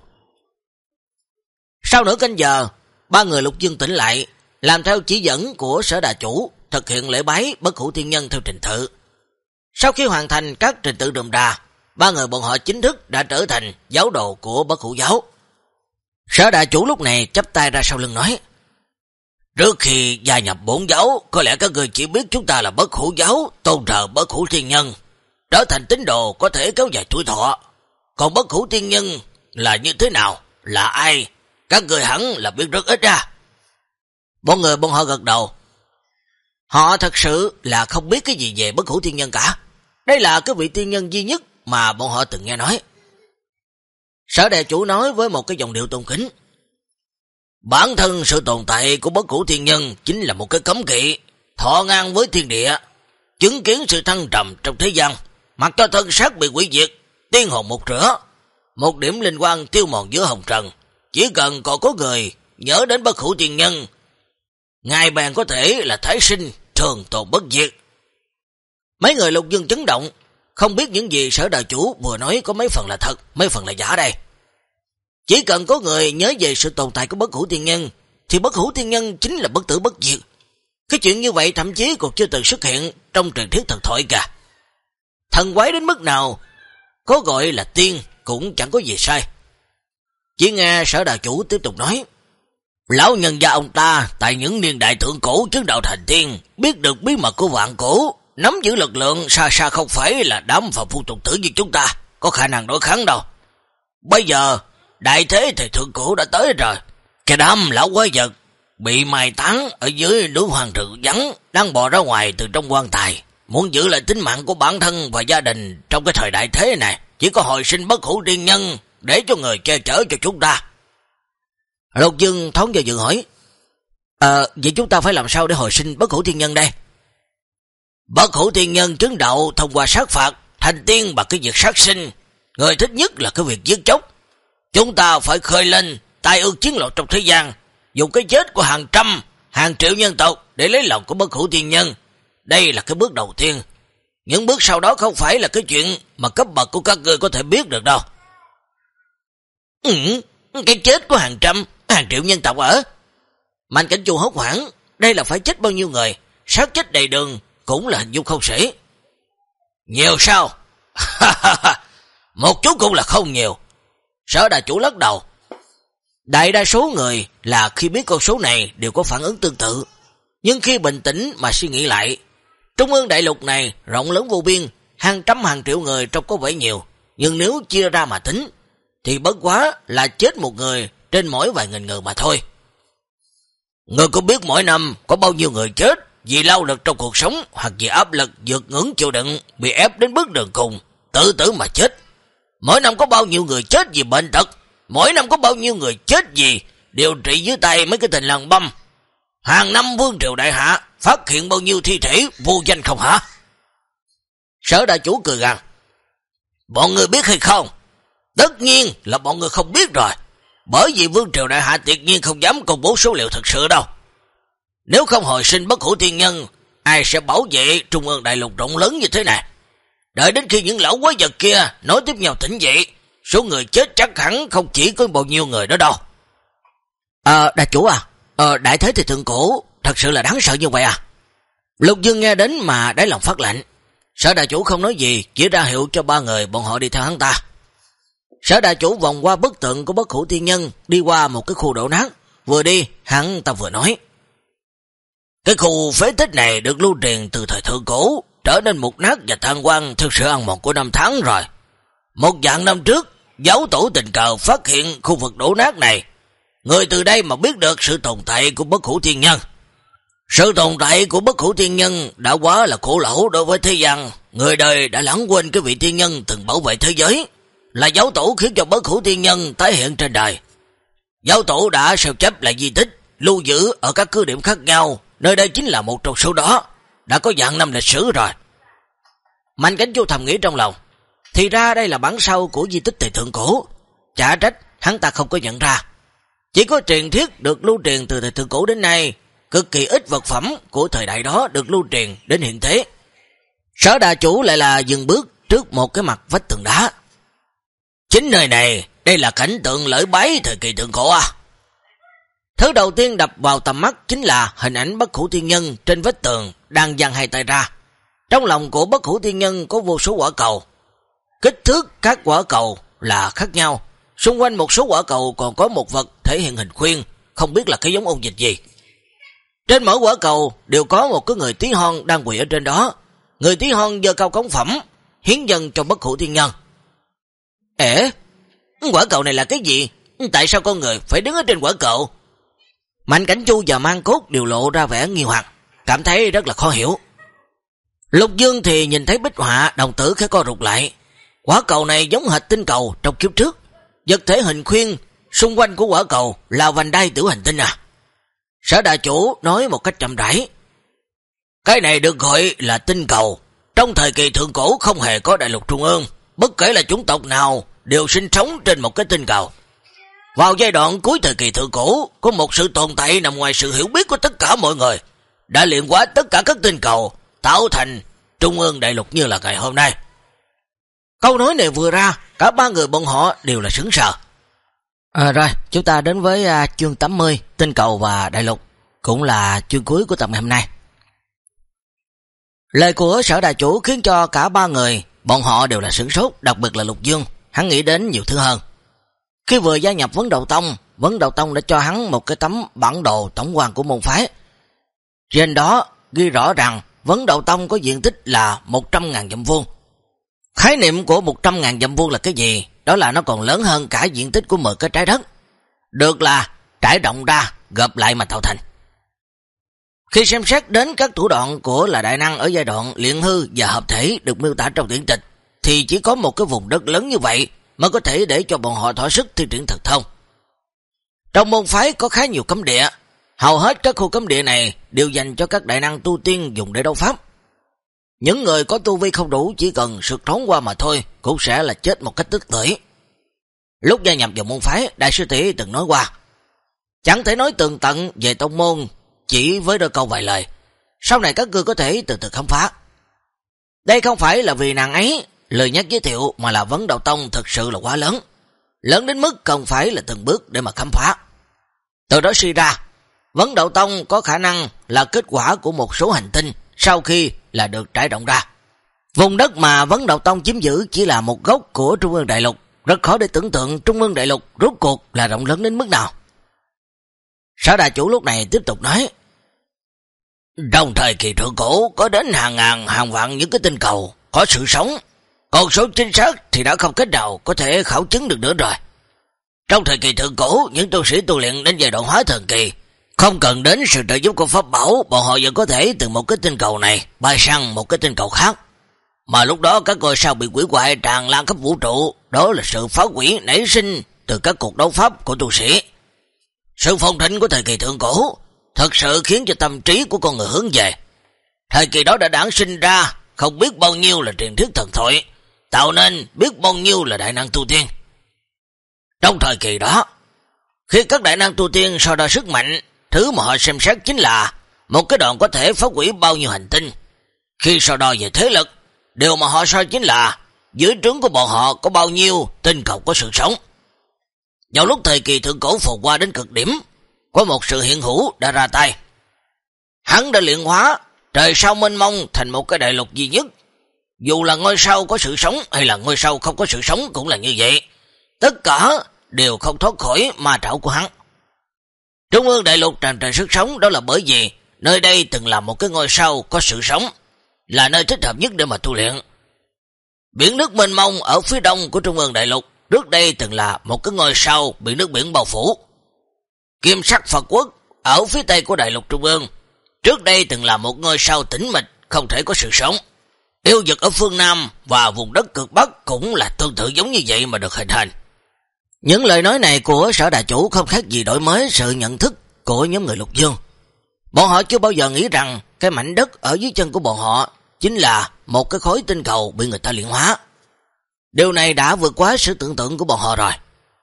Sau nửa canh giờ, ba người Lục Dương tỉnh lại, làm theo chỉ dẫn của Sở Đà Chủ, thực hiện lễ bái Bất Hủ Thiên Nhân theo trình tự. Sau khi hoàn thành các trình tự đùm đà, ba người bọn họ chính thức đã trở thành giáo đồ của Bất Hủ giáo. Sở Đà Chủ lúc này chắp tay ra sau lưng nói: Trước khi gia nhập bổn giáo, có lẽ các người chỉ biết chúng ta là Bất Hủ giáo, tôn thờ Bất Hủ Thiên Nhân, trở thành tín đồ có thể kéo dài tuổi thọ. Còn Bất Hủ Thiên Nhân là như thế nào, là ai, các người hẳn là biết rất ít ra. Bọn người bọn họ gật đầu. Họ thật sự là không biết cái gì về Bất Hủ Thiên Nhân cả. Đây là cái vị tiên nhân duy nhất mà bọn họ từng nghe nói. Sở Đà Chủ nói với một cái giọng điệu tôn kính: Bản thân sự tồn tại của Bất Hủ Thiên Nhân chính là một cái cấm kỵ, thọ ngang với thiên địa, chứng kiến sự thăng trầm trong thế gian, mặc cho thân xác bị hủy diệt, tiên hồn một rửa, một điểm linh quang tiêu mòn giữa hồng trần. Chỉ cần còn có người nhớ đến Bất Hủ Thiên Nhân, ngài bèn có thể là thái sinh, thường tồn bất diệt. Mấy người Lục Dương chấn động, không biết những gì Sở Đà Chủ vừa nói có mấy phần là thật, mấy phần là giả đây. Chỉ cần có người nhớ về sự tồn tại của Bất Hủ Thiên Nhân, thì Bất Hủ Thiên Nhân chính là bất tử bất diệt. Cái chuyện như vậy thậm chí còn chưa từng xuất hiện trong truyền thuyết thần thoại cả. Thần quái đến mức nào, có gọi là tiên cũng chẳng có gì sai. Chỉ nghe Sở Đà Chủ tiếp tục nói: Lão nhân gia ông ta tại những niên đại thượng cổ chứng đạo thành tiên, biết được bí mật của vạn cổ, nắm giữ lực lượng xa xa không phải là đám phàm phu tục tử như chúng ta có khả năng đối kháng đâu. Bây giờ đại thế thì thượng cổ đã tới rồi, cái đám lão quái vật bị mai táng ở dưới núi hoang rự vắng đang bò ra ngoài từ trong quan tài, muốn giữ lại tính mạng của bản thân và gia đình trong cái thời đại thế này, chỉ có hồi sinh Bất Hủ Thiên Nhân để cho người che chở cho chúng ta. Lục Dương thoáng vào dự hỏi: Ờ, vậy chúng ta phải làm sao để hồi sinh Bất Hủ Thiên Nhân đây? Bất Hủ Thiên Nhân chứng đạo thông qua sát phạt, thành tiên bằng cái việc sát sinh, người thích nhất là cái việc giết chóc. Chúng ta phải khơi lên tai ương chiến loạn trong thế gian, dùng cái chết của hàng trăm, hàng triệu nhân tộc để lấy lòng của Bất Hủ Thiên Nhân. Đây là cái bước đầu tiên. Những bước sau đó không phải là cái chuyện mà cấp bậc của các ngươi có thể biết được đâu. Ừ, cái chết của hàng trăm, hàng triệu nhân tộc ở. Mạnh Cảnh Chu hốt hoảng, đây là phải chết bao nhiêu người, sát chết đầy đường cũng là hình dung không sĩ. Nhiều sao? Một chút cũng là không nhiều. Sở Đà Chủ lắc đầu. Đại đa số người là khi biết con số này đều có phản ứng tương tự. Nhưng khi bình tĩnh mà suy nghĩ lại, Trung ương đại lục này rộng lớn vô biên, hàng trăm hàng triệu người trông có vẻ nhiều, nhưng nếu chia ra mà tính, thì bất quá là chết một người trên mỗi vài nghìn người mà thôi. Người có biết mỗi năm có bao nhiêu người chết vì lao lực trong cuộc sống hoặc vì áp lực vượt ngưỡng chịu đựng, bị ép đến bước đường cùng, tự tử mà chết? Mỗi năm có bao nhiêu người chết vì bệnh tật? Mỗi năm có bao nhiêu người chết vì điều trị dưới tay mấy cái tình làng băm? Hàng năm vương triều đại hạ phát hiện bao nhiêu thi thể vô danh không hả? Sở Đà Chủ cười gằn: Bọn người biết hay không? Tất nhiên là bọn người không biết rồi, bởi vì vương triều đại hạ tuyệt nhiên không dám công bố số liệu thật sự đâu. Nếu không hồi sinh Bất Hủ Thiên Nhân, ai sẽ bảo vệ Trung ương đại lục rộng lớn như thế này? Đợi đến khi những lão quái vật kia nói tiếp nhau tỉnh dậy, số người chết chắc hẳn không chỉ có bao nhiêu người đó đâu. Ờ, Đà Chủ à, ờ, đại thế thì thượng cổ thật sự là đáng sợ như vậy à? Lục Dương nghe đến mà đáy lòng phát lạnh. Sở Đà Chủ không nói gì, chỉ ra hiệu cho ba người bọn họ đi theo hắn ta. Sở Đà Chủ vòng qua bức tượng của Bất Hủ Thiên Nhân, đi qua một cái khu đổ nát. Vừa đi, hắn ta vừa nói: Cái khu phế tích này được lưu truyền từ thời thượng cổ, trở nên mục nát và than quang theo sự ăn mòn của năm tháng rồi. Một vạn năm trước, giáo tổ tình cờ phát hiện khu vực đổ nát này. Người từ đây mà biết được sự tồn tại của Bất Hủ Thiên Nhân. Sự tồn tại của bất hủ thiên nhân đã quá là khổ lỗ đối với thế gian. Người đời đã lãng quên cái vị thiên nhân từng bảo vệ thế giới, là giáo tổ khiến cho bất hủ thiên nhân tái hiện trên đời. Giáo tổ đã sao chép lại di tích, lưu giữ ở các cứ điểm khác nhau, nơi đây chính là một trong số đó, đã có vạn năm lịch sử rồi. Mạnh Cảnh Chu thầm nghĩ trong lòng, thì ra đây là bản sao của di tích Tề Thượng Cổ, chả trách hắn ta không có nhận ra. Chỉ có truyền thuyết được lưu truyền từ thời Thượng Cổ đến nay, cực kỳ ít vật phẩm của thời đại đó được lưu truyền đến hiện thế. Sở Đà Chủ lại là dừng bước trước một cái mặt vách tường đá. Chính nơi này, đây là cảnh tượng lễ bái thời kỳ Thượng Cổ à? Thứ đầu tiên đập vào tầm mắt chính là hình ảnh bất hủ thiên nhân trên vách tường đang giang hai tay ra. Trong lòng của bất hủ thiên nhân có vô số quả cầu. Kích thước các quả cầu là khác nhau. Xung quanh một số quả cầu còn có một vật thể hiện hình khuyên, không biết là cái giống ôn dịch gì. Trên mỗi quả cầu đều có một cái người tí hon đang quỳ ở trên đó. Người tí hon giơ cao cống phẩm, hiến dâng cho bất hủ thiên nhân. Ê, quả cầu này là cái gì? Tại sao con người phải đứng ở trên quả cầu? Mạnh Cảnh Chu và Mang Cốt đều lộ ra vẻ nghi hoặc, cảm thấy rất là khó hiểu. Lục Dương thì nhìn thấy bích họa, đồng tử khẽ co rụt lại. Quả cầu này giống hệt tinh cầu trong kiếp trước. Vật thể hình khuyên, xung quanh của quả cầu là vành đai tiểu hành tinh à? Sở Đà Chủ nói một cách chậm rãi. Cái này được gọi là tinh cầu. Trong thời kỳ Thượng Cổ không hề có đại lục trung ương, bất kể là chủng tộc nào đều sinh sống trên một cái tinh cầu. Vào giai đoạn cuối thời kỳ Thượng Cổ, có một sự tồn tại nằm ngoài sự hiểu biết của tất cả mọi người, đã luyện hóa tất cả các tinh cầu, tạo thành trung ương đại lục như là ngày hôm nay. Câu nói này vừa ra, cả ba người bọn họ đều là sững sờ. À, rồi, chúng ta đến với uh, chương tám mươi, tinh cầu và đại lục, cũng là chương cuối của tập ngày hôm nay. Lời của Sở Đà Chủ khiến cho cả ba người, bọn họ đều là sửng sốt, đặc biệt là Lục Dương, hắn nghĩ đến nhiều thứ hơn. Khi vừa gia nhập Vấn Đầu Tông, Vấn Đầu Tông đã cho hắn một cái tấm bản đồ tổng quan của môn phái. Trên đó ghi rõ rằng Vấn Đầu Tông có diện tích là một trăm nghìn dặm vuông. Khái niệm của một trăm nghìn dặm vuông là cái gì? Đó là nó còn lớn hơn cả diện tích của mười cái trái đất. Được là trải rộng ra, gộp lại mà tạo thành. Khi xem xét đến các thủ đoạn của là đại năng ở giai đoạn luyện hư và hợp thể được miêu tả trong điển tịch, thì chỉ có một cái vùng đất lớn như vậy mới có thể để cho bọn họ thỏa sức thi triển thần thông. Trong môn phái có khá nhiều cấm địa, hầu hết các khu cấm địa này đều dành cho các đại năng tu tiên dùng để đấu pháp. Những người có tu vi không đủ chỉ cần sượt trốn qua mà thôi cũng sẽ là chết một cách tức tưởi. Lúc gia nhập vào môn phái, đại sư tỷ từng nói qua, chẳng thể nói tường tận về tông môn chỉ với đôi câu vài lời, sau này các ngươi có thể từ từ khám phá. Đây không phải là vì nàng ấy lời nhắc giới thiệu, mà là Vấn Đầu Tông thực sự là quá lớn, lớn đến mức cần phải là từng bước để mà khám phá. Từ đó suy ra, Vấn Đầu Tông có khả năng là kết quả của một số hành tinh sau khi là được trải rộng ra. Vùng đất mà Vấn Đầu Tông chiếm giữ chỉ là một góc của Trung ương đại lục, rất khó để tưởng tượng Trung ương đại lục rốt cuộc là rộng lớn đến mức nào. Sở Đà Chủ lúc này tiếp tục nói, trong thời kỳ Thượng Cổ có đến hàng ngàn hàng vạn những cái tinh cầu có sự sống, còn số chính xác thì đã không cách nào có thể khảo chứng được nữa rồi. Trong thời kỳ Thượng Cổ, những tu sĩ tu luyện đến giai đoạn hóa thần kỳ, không cần đến sự trợ giúp của pháp bảo, bọn họ vẫn có thể từ một cái tinh cầu này bay sang một cái tinh cầu khác. Mà lúc đó các ngôi sao bị quỷ hoại tràn lan khắp vũ trụ, đó là sự phá hủy nảy sinh từ các cuộc đấu pháp của tu sĩ. Sự phong thịnh của thời kỳ Thượng Cổ thật sự khiến cho tâm trí của con người hướng về. Thời kỳ đó đã đản sinh ra không biết bao nhiêu là truyền thuyết thần thoại, tạo nên biết bao nhiêu là đại năng tu tiên. Trong thời kỳ đó, khi các đại năng tu tiên so đo sức mạnh, thứ mà họ xem xét chính là một cái đoạn có thể phá hủy bao nhiêu hành tinh. Khi so đo về thế lực, điều mà họ so chính là dưới trướng của bọn họ có bao nhiêu tinh cầu có sự sống. Vào lúc thời kỳ Thượng Cổ phồn qua đến cực điểm, có một sự hiện hữu đã ra tay. Hắn đã luyện hóa trời sao mênh mông thành một cái đại lục duy nhất. Dù là ngôi sao có sự sống hay là ngôi sao không có sự sống cũng là như vậy. Tất cả đều không thoát khỏi ma trảo của hắn. Trung ương đại lục tràn trề sức sống, đó là bởi vì nơi đây từng là một cái ngôi sao có sự sống, là nơi thích hợp nhất để mà tu luyện. Biển nước mênh mông ở phía đông của Trung ương đại lục trước đây từng là một cái ngôi sao bị nước biển bao phủ. Kim sắc Phật quốc ở phía tây của đại lục Trung ương Trước đây từng là một ngôi sao tĩnh mịch, không thể có sự sống. Yêu vật ở phương Nam và vùng đất cực Bắc cũng là tương tự giống như vậy mà được hình thành.
Những lời nói này của Sở Đà Chủ không khác gì đổi mới sự nhận thức của nhóm người Lục Dương. Bọn họ chưa bao giờ nghĩ rằng cái mảnh đất ở dưới chân của bọn họ chính là một cái khối tinh cầu bị người ta luyện hóa. Điều này đã vượt quá sự tưởng tượng của bọn họ rồi.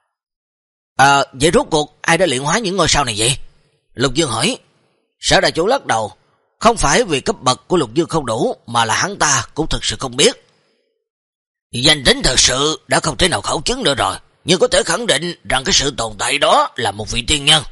À, vậy rốt cuộc ai đã luyện hóa những ngôi sao này vậy? Lục Dương hỏi. Sở Đà Chủ lắc đầu. Không phải vì cấp bậc của Lục Dương không đủ, mà là hắn ta cũng thực sự không biết.
Danh tính thật sự đã không thể nào khảo chứng nữa rồi, nhưng có thể khẳng định rằng cái sự tồn tại đó là một vị tiên nhân.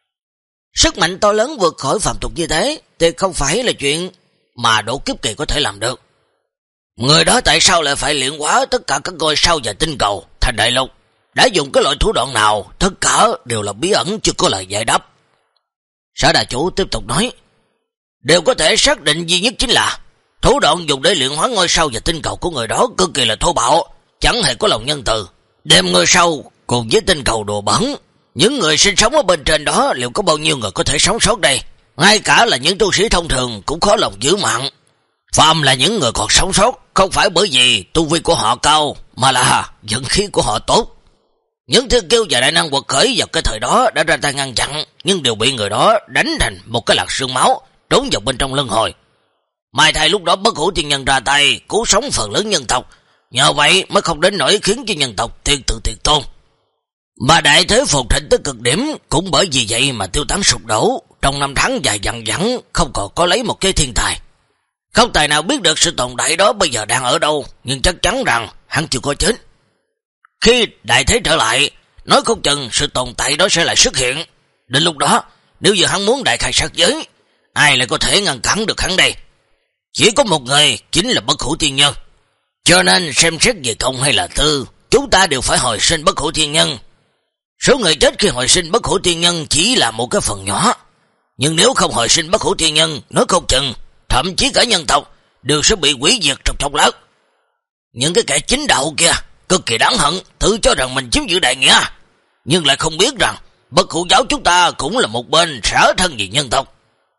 Sức mạnh to lớn vượt khỏi phạm tục như thế thì không phải là chuyện mà độ kiếp kỳ có thể làm được.
Người đó tại sao lại phải luyện hóa tất cả các ngôi sao và tinh cầu thành đại lục? Đã dùng cái loại thủ đoạn nào? Tất cả đều là bí ẩn chưa có lời giải đáp.
Sở Đà Chủ tiếp tục nói.
Điều có thể xác định duy nhất chính là thủ đoạn dùng để luyện hóa ngôi sao và tinh cầu của người đó cực kỳ là thô bạo, chẳng hề có lòng nhân từ, đem ngôi sao cùng với tinh cầu đùa bẩn. Những người sinh sống ở bên trên đó liệu có bao nhiêu người có thể sống sót đây? Ngay cả là những tu sĩ thông thường cũng khó lòng giữ mạng. Phàm là những người còn sống sót, không phải bởi vì tu vi của họ cao, mà là vận khí của họ tốt. Những thiên kiêu và đại năng quật khởi vào cái thời đó đã ra tay ngăn chặn, nhưng đều bị người đó đánh thành một cái lạt xương máu, trốn vào bên trong luân hồi. Mai thay lúc đó Bất Hủ Tiên Nhân ra tay cứu sống phần lớn nhân tộc, nhờ vậy mới không đến nỗi khiến cho nhân tộc thiên tự thiệt tôn. Mà đại thế phồn thịnh tới cực điểm cũng bởi vì vậy mà tiêu tán sụp đổ, trong năm tháng dài dằng dẳng không còn có lấy một cái thiên tài. Không tài nào biết được sự tồn tại đó bây giờ đang ở đâu, nhưng chắc chắn rằng hắn chưa có chết. Khi đại thế trở lại, nói không chừng sự tồn tại đó sẽ lại xuất hiện. Đến lúc đó, nếu giờ hắn muốn đại khai sát giới, ai lại có thể ngăn cản được hắn đây? Chỉ có một người, chính là Bất Hủ Tiên Nhân. Cho nên xem xét về công hay là tư, chúng ta đều phải hồi sinh Bất Hủ Tiên Nhân. Số người chết khi hồi sinh Bất Hủ Tiên Nhân chỉ là một cái phần nhỏ. Nhưng nếu không hồi sinh Bất Hủ Tiên Nhân, nói không chừng, thậm chí cả nhân tộc đều sẽ bị hủy diệt trong chốc lát. Những cái kẻ chính đạo kia cực kỳ đáng hận, tự cho rằng mình chiếm giữ đại nghĩa, nhưng lại không biết rằng Bất Hủ giáo chúng ta cũng là một bên sở thân vì nhân tộc.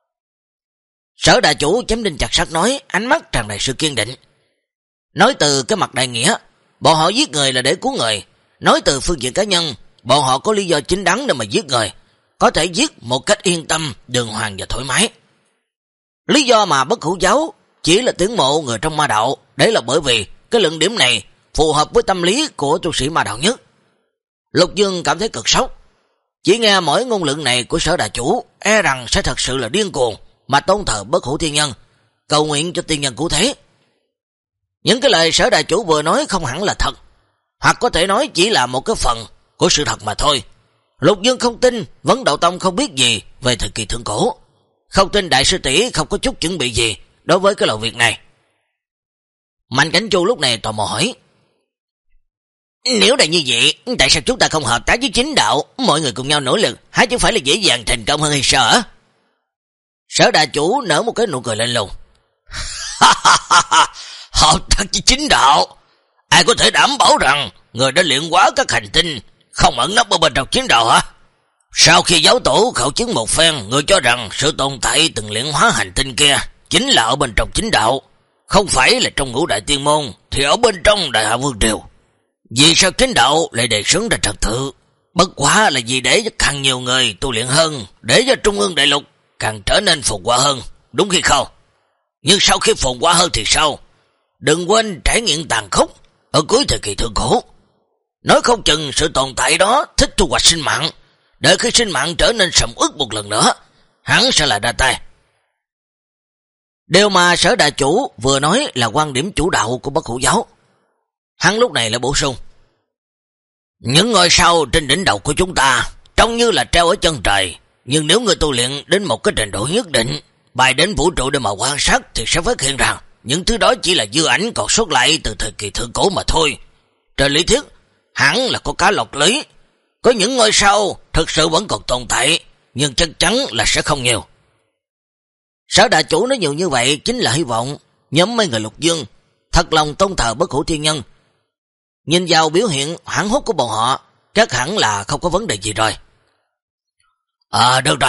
Sở Đà Chủ chém đinh chặt sắt nói, ánh mắt tràn đầy sự kiên định. Nói từ cái mặt đại nghĩa, bọn họ giết người là để cứu người. Nói từ phương diện cá nhân, bọn họ có lý do chính đáng để mà giết người, có thể giết một cách yên tâm, đường hoàng và thoải mái. Lý do mà Bất Hủ giáo chỉ là tuyển mộ người trong ma đạo, đấy là bởi vì cái luận điểm này phù hợp với tâm lý của tu sĩ ma đạo nhất. Lục Dương cảm thấy cực sốc. Chỉ nghe mỗi ngôn luận này của Sở Đà Chủ, e rằng sẽ thật sự là điên cuồng mà tôn thờ Bất Hủ Tiên Nhân, cầu nguyện cho tiên nhân cứu thế. Những cái lời Sở Đà Chủ vừa nói không hẳn là thật, hoặc có thể nói chỉ là một cái phần của sự thật mà thôi. Lục Dương không tin Vấn Đạo Tông không biết gì về thời kỳ thượng cổ, không tin đại sư tỷ không có chút chuẩn bị gì đối với cái loại việc này. Mạnh Cảnh Chu lúc này tò mò hỏi, nếu là như vậy, tại sao chúng ta không hợp tác với chính đạo, mọi người cùng nhau nỗ lực, há chẳng phải là dễ dàng thành công hơn hay sao hả? Sở Đà Chủ nở một cái nụ cười lên lùng. Hợp tác với chính đạo? Ai có thể đảm bảo rằng người đã luyện hóa các hành tinh không ẩn nấp ở bên trong chính đạo hả? Sau khi giáo tổ khảo chứng một phen, người cho rằng sự tồn tại từng luyện hóa hành tinh kia chính là ở bên trong chính đạo, không phải là trong ngũ đại tiên môn, thì ở bên trong đại hạ vương triều. Vì sao chính đạo lại đề xướng ra trật tự? Bất quá là vì để cho càng nhiều người tu luyện hơn, để cho trung ương đại lục càng trở nên phồn hoa hơn, đúng khi không? Nhưng sau khi phồn hoa hơn thì sao? Đừng quên trải nghiệm tàn khốc ở cuối thời kỳ thượng cổ. Nói không chừng sự tồn tại đó thích thu hoạch sinh mạng, để khi sinh mạng trở nên sầm uất một lần nữa, hắn sẽ lại ra tay. Điều mà Sở Đà Chủ vừa nói là quan điểm chủ đạo của Bất Hủ giáo. Hắn lúc này lại bổ sung, những ngôi sao trên đỉnh đầu của chúng ta trông như là treo ở chân trời, nhưng nếu người tu luyện đến một cái trình độ nhất định, bay đến vũ trụ để mà quan sát, thì sẽ phát hiện rằng những thứ đó chỉ là dư ảnh còn sót lại từ thời kỳ thượng cổ mà thôi. Trên lý thuyết, hẳn là có cá lọt lưới, có những ngôi sao thực sự vẫn còn tồn tại, nhưng chắc chắn là sẽ không nhiều. Sở Đà Chủ nói nhiều như vậy chính là hy vọng nhóm mấy người Lục Dương thật lòng tôn thờ Bất Hủ Tiên Nhân. Nhìn vào biểu hiện hoảng hốt của bọn họ, chắc hẳn là không có vấn đề gì rồi. À được rồi,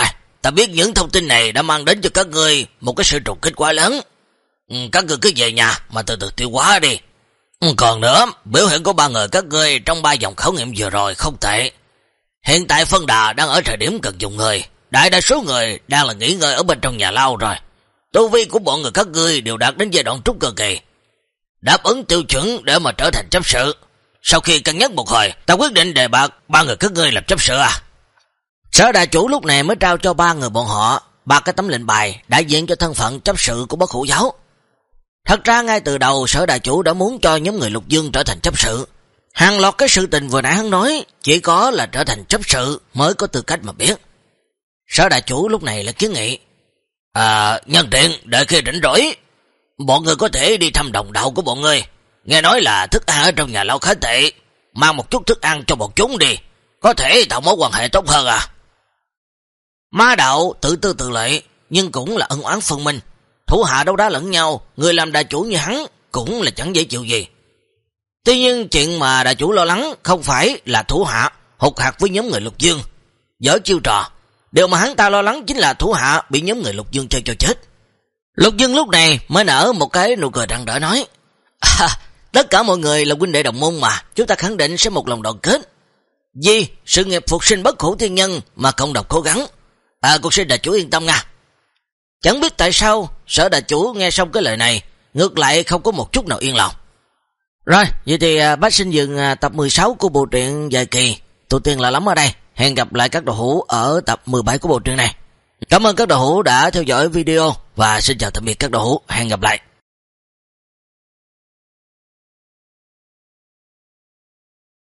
ta biết những thông tin này đã mang đến cho các ngươi một cái sự trùng kích quá lớn. Các ngươi cứ về nhà mà từ từ tiêu hóa đi. Còn nữa, biểu hiện của ba người các ngươi trong ba vòng khảo nghiệm vừa rồi không tệ. Hiện tại phân đà đang ở thời điểm cần dùng người. Đại đa số người đang là nghỉ ngơi ở bên trong nhà lao rồi. Tu vi của bọn người các ngươi đều đạt đến giai đoạn trúc cơ kỳ, đáp ứng tiêu chuẩn để mà trở thành chấp sự. Sau khi cân nhắc một hồi, ta quyết định đề bạt ba người các ngươi làm chấp sự à.
Sở đại chủ lúc này mới trao cho ba người bọn họ ba cái tấm lệnh bài đại diện cho thân phận chấp sự của Bất Hủ giáo. Thật ra ngay từ đầu sở đại chủ đã muốn cho nhóm người Lục Dương trở thành chấp sự. Hàng loạt cái sự tình vừa nãy hắn nói chỉ có là trở thành chấp sự mới có tư cách mà biết. Sở đại chủ lúc này là kiến nghị, À, nhân tiện, đợi khi rảnh rỗi, bọn người có thể đi thăm đồng đạo của bọn người. Nghe nói là thức ăn ở trong nhà lao khá tệ, mang một chút thức ăn cho bọn chúng đi, có thể tạo mối quan hệ tốt hơn à. Ma đạo tự tư tự lợi, nhưng cũng là ân oán phân minh. Thủ hạ đấu đá lẫn nhau, người làm đại chủ như hắn cũng là chẳng dễ chịu gì. Tuy nhiên chuyện mà đại chủ lo lắng không phải là thủ hạ hụt hạt với nhóm người Lục Dương dở chiêu trò. Điều mà hắn ta lo lắng chính là thủ hạ bị nhóm người Lục Dương chơi cho chết. Lục Dương lúc này mới nở một cái nụ cười rạng rỡ nói, à, tất cả mọi người là huynh đệ đồng môn mà, chúng ta khẳng định sẽ một lòng đoàn kết, vì sự nghiệp phục sinh bất hủ thiên nhân mà cộng đồng cố gắng. À, cuộc sinh đại chủ yên tâm nha. Chẳng biết tại sao sở đại chủ nghe xong cái lời này ngược lại không có một chút nào yên lòng. Rồi, vậy thì à, Bách Sinh Dừng à, tập mười sáu của bộ truyện dài kỳ Tụ Tiên Là Lắm ở đây. Hẹn gặp lại các đồ hữu ở tập mười bảy của bộ truyện này. Cảm ơn các đồ hữu đã theo dõi video và xin chào tạm biệt các đồ hữu. Hẹn gặp lại.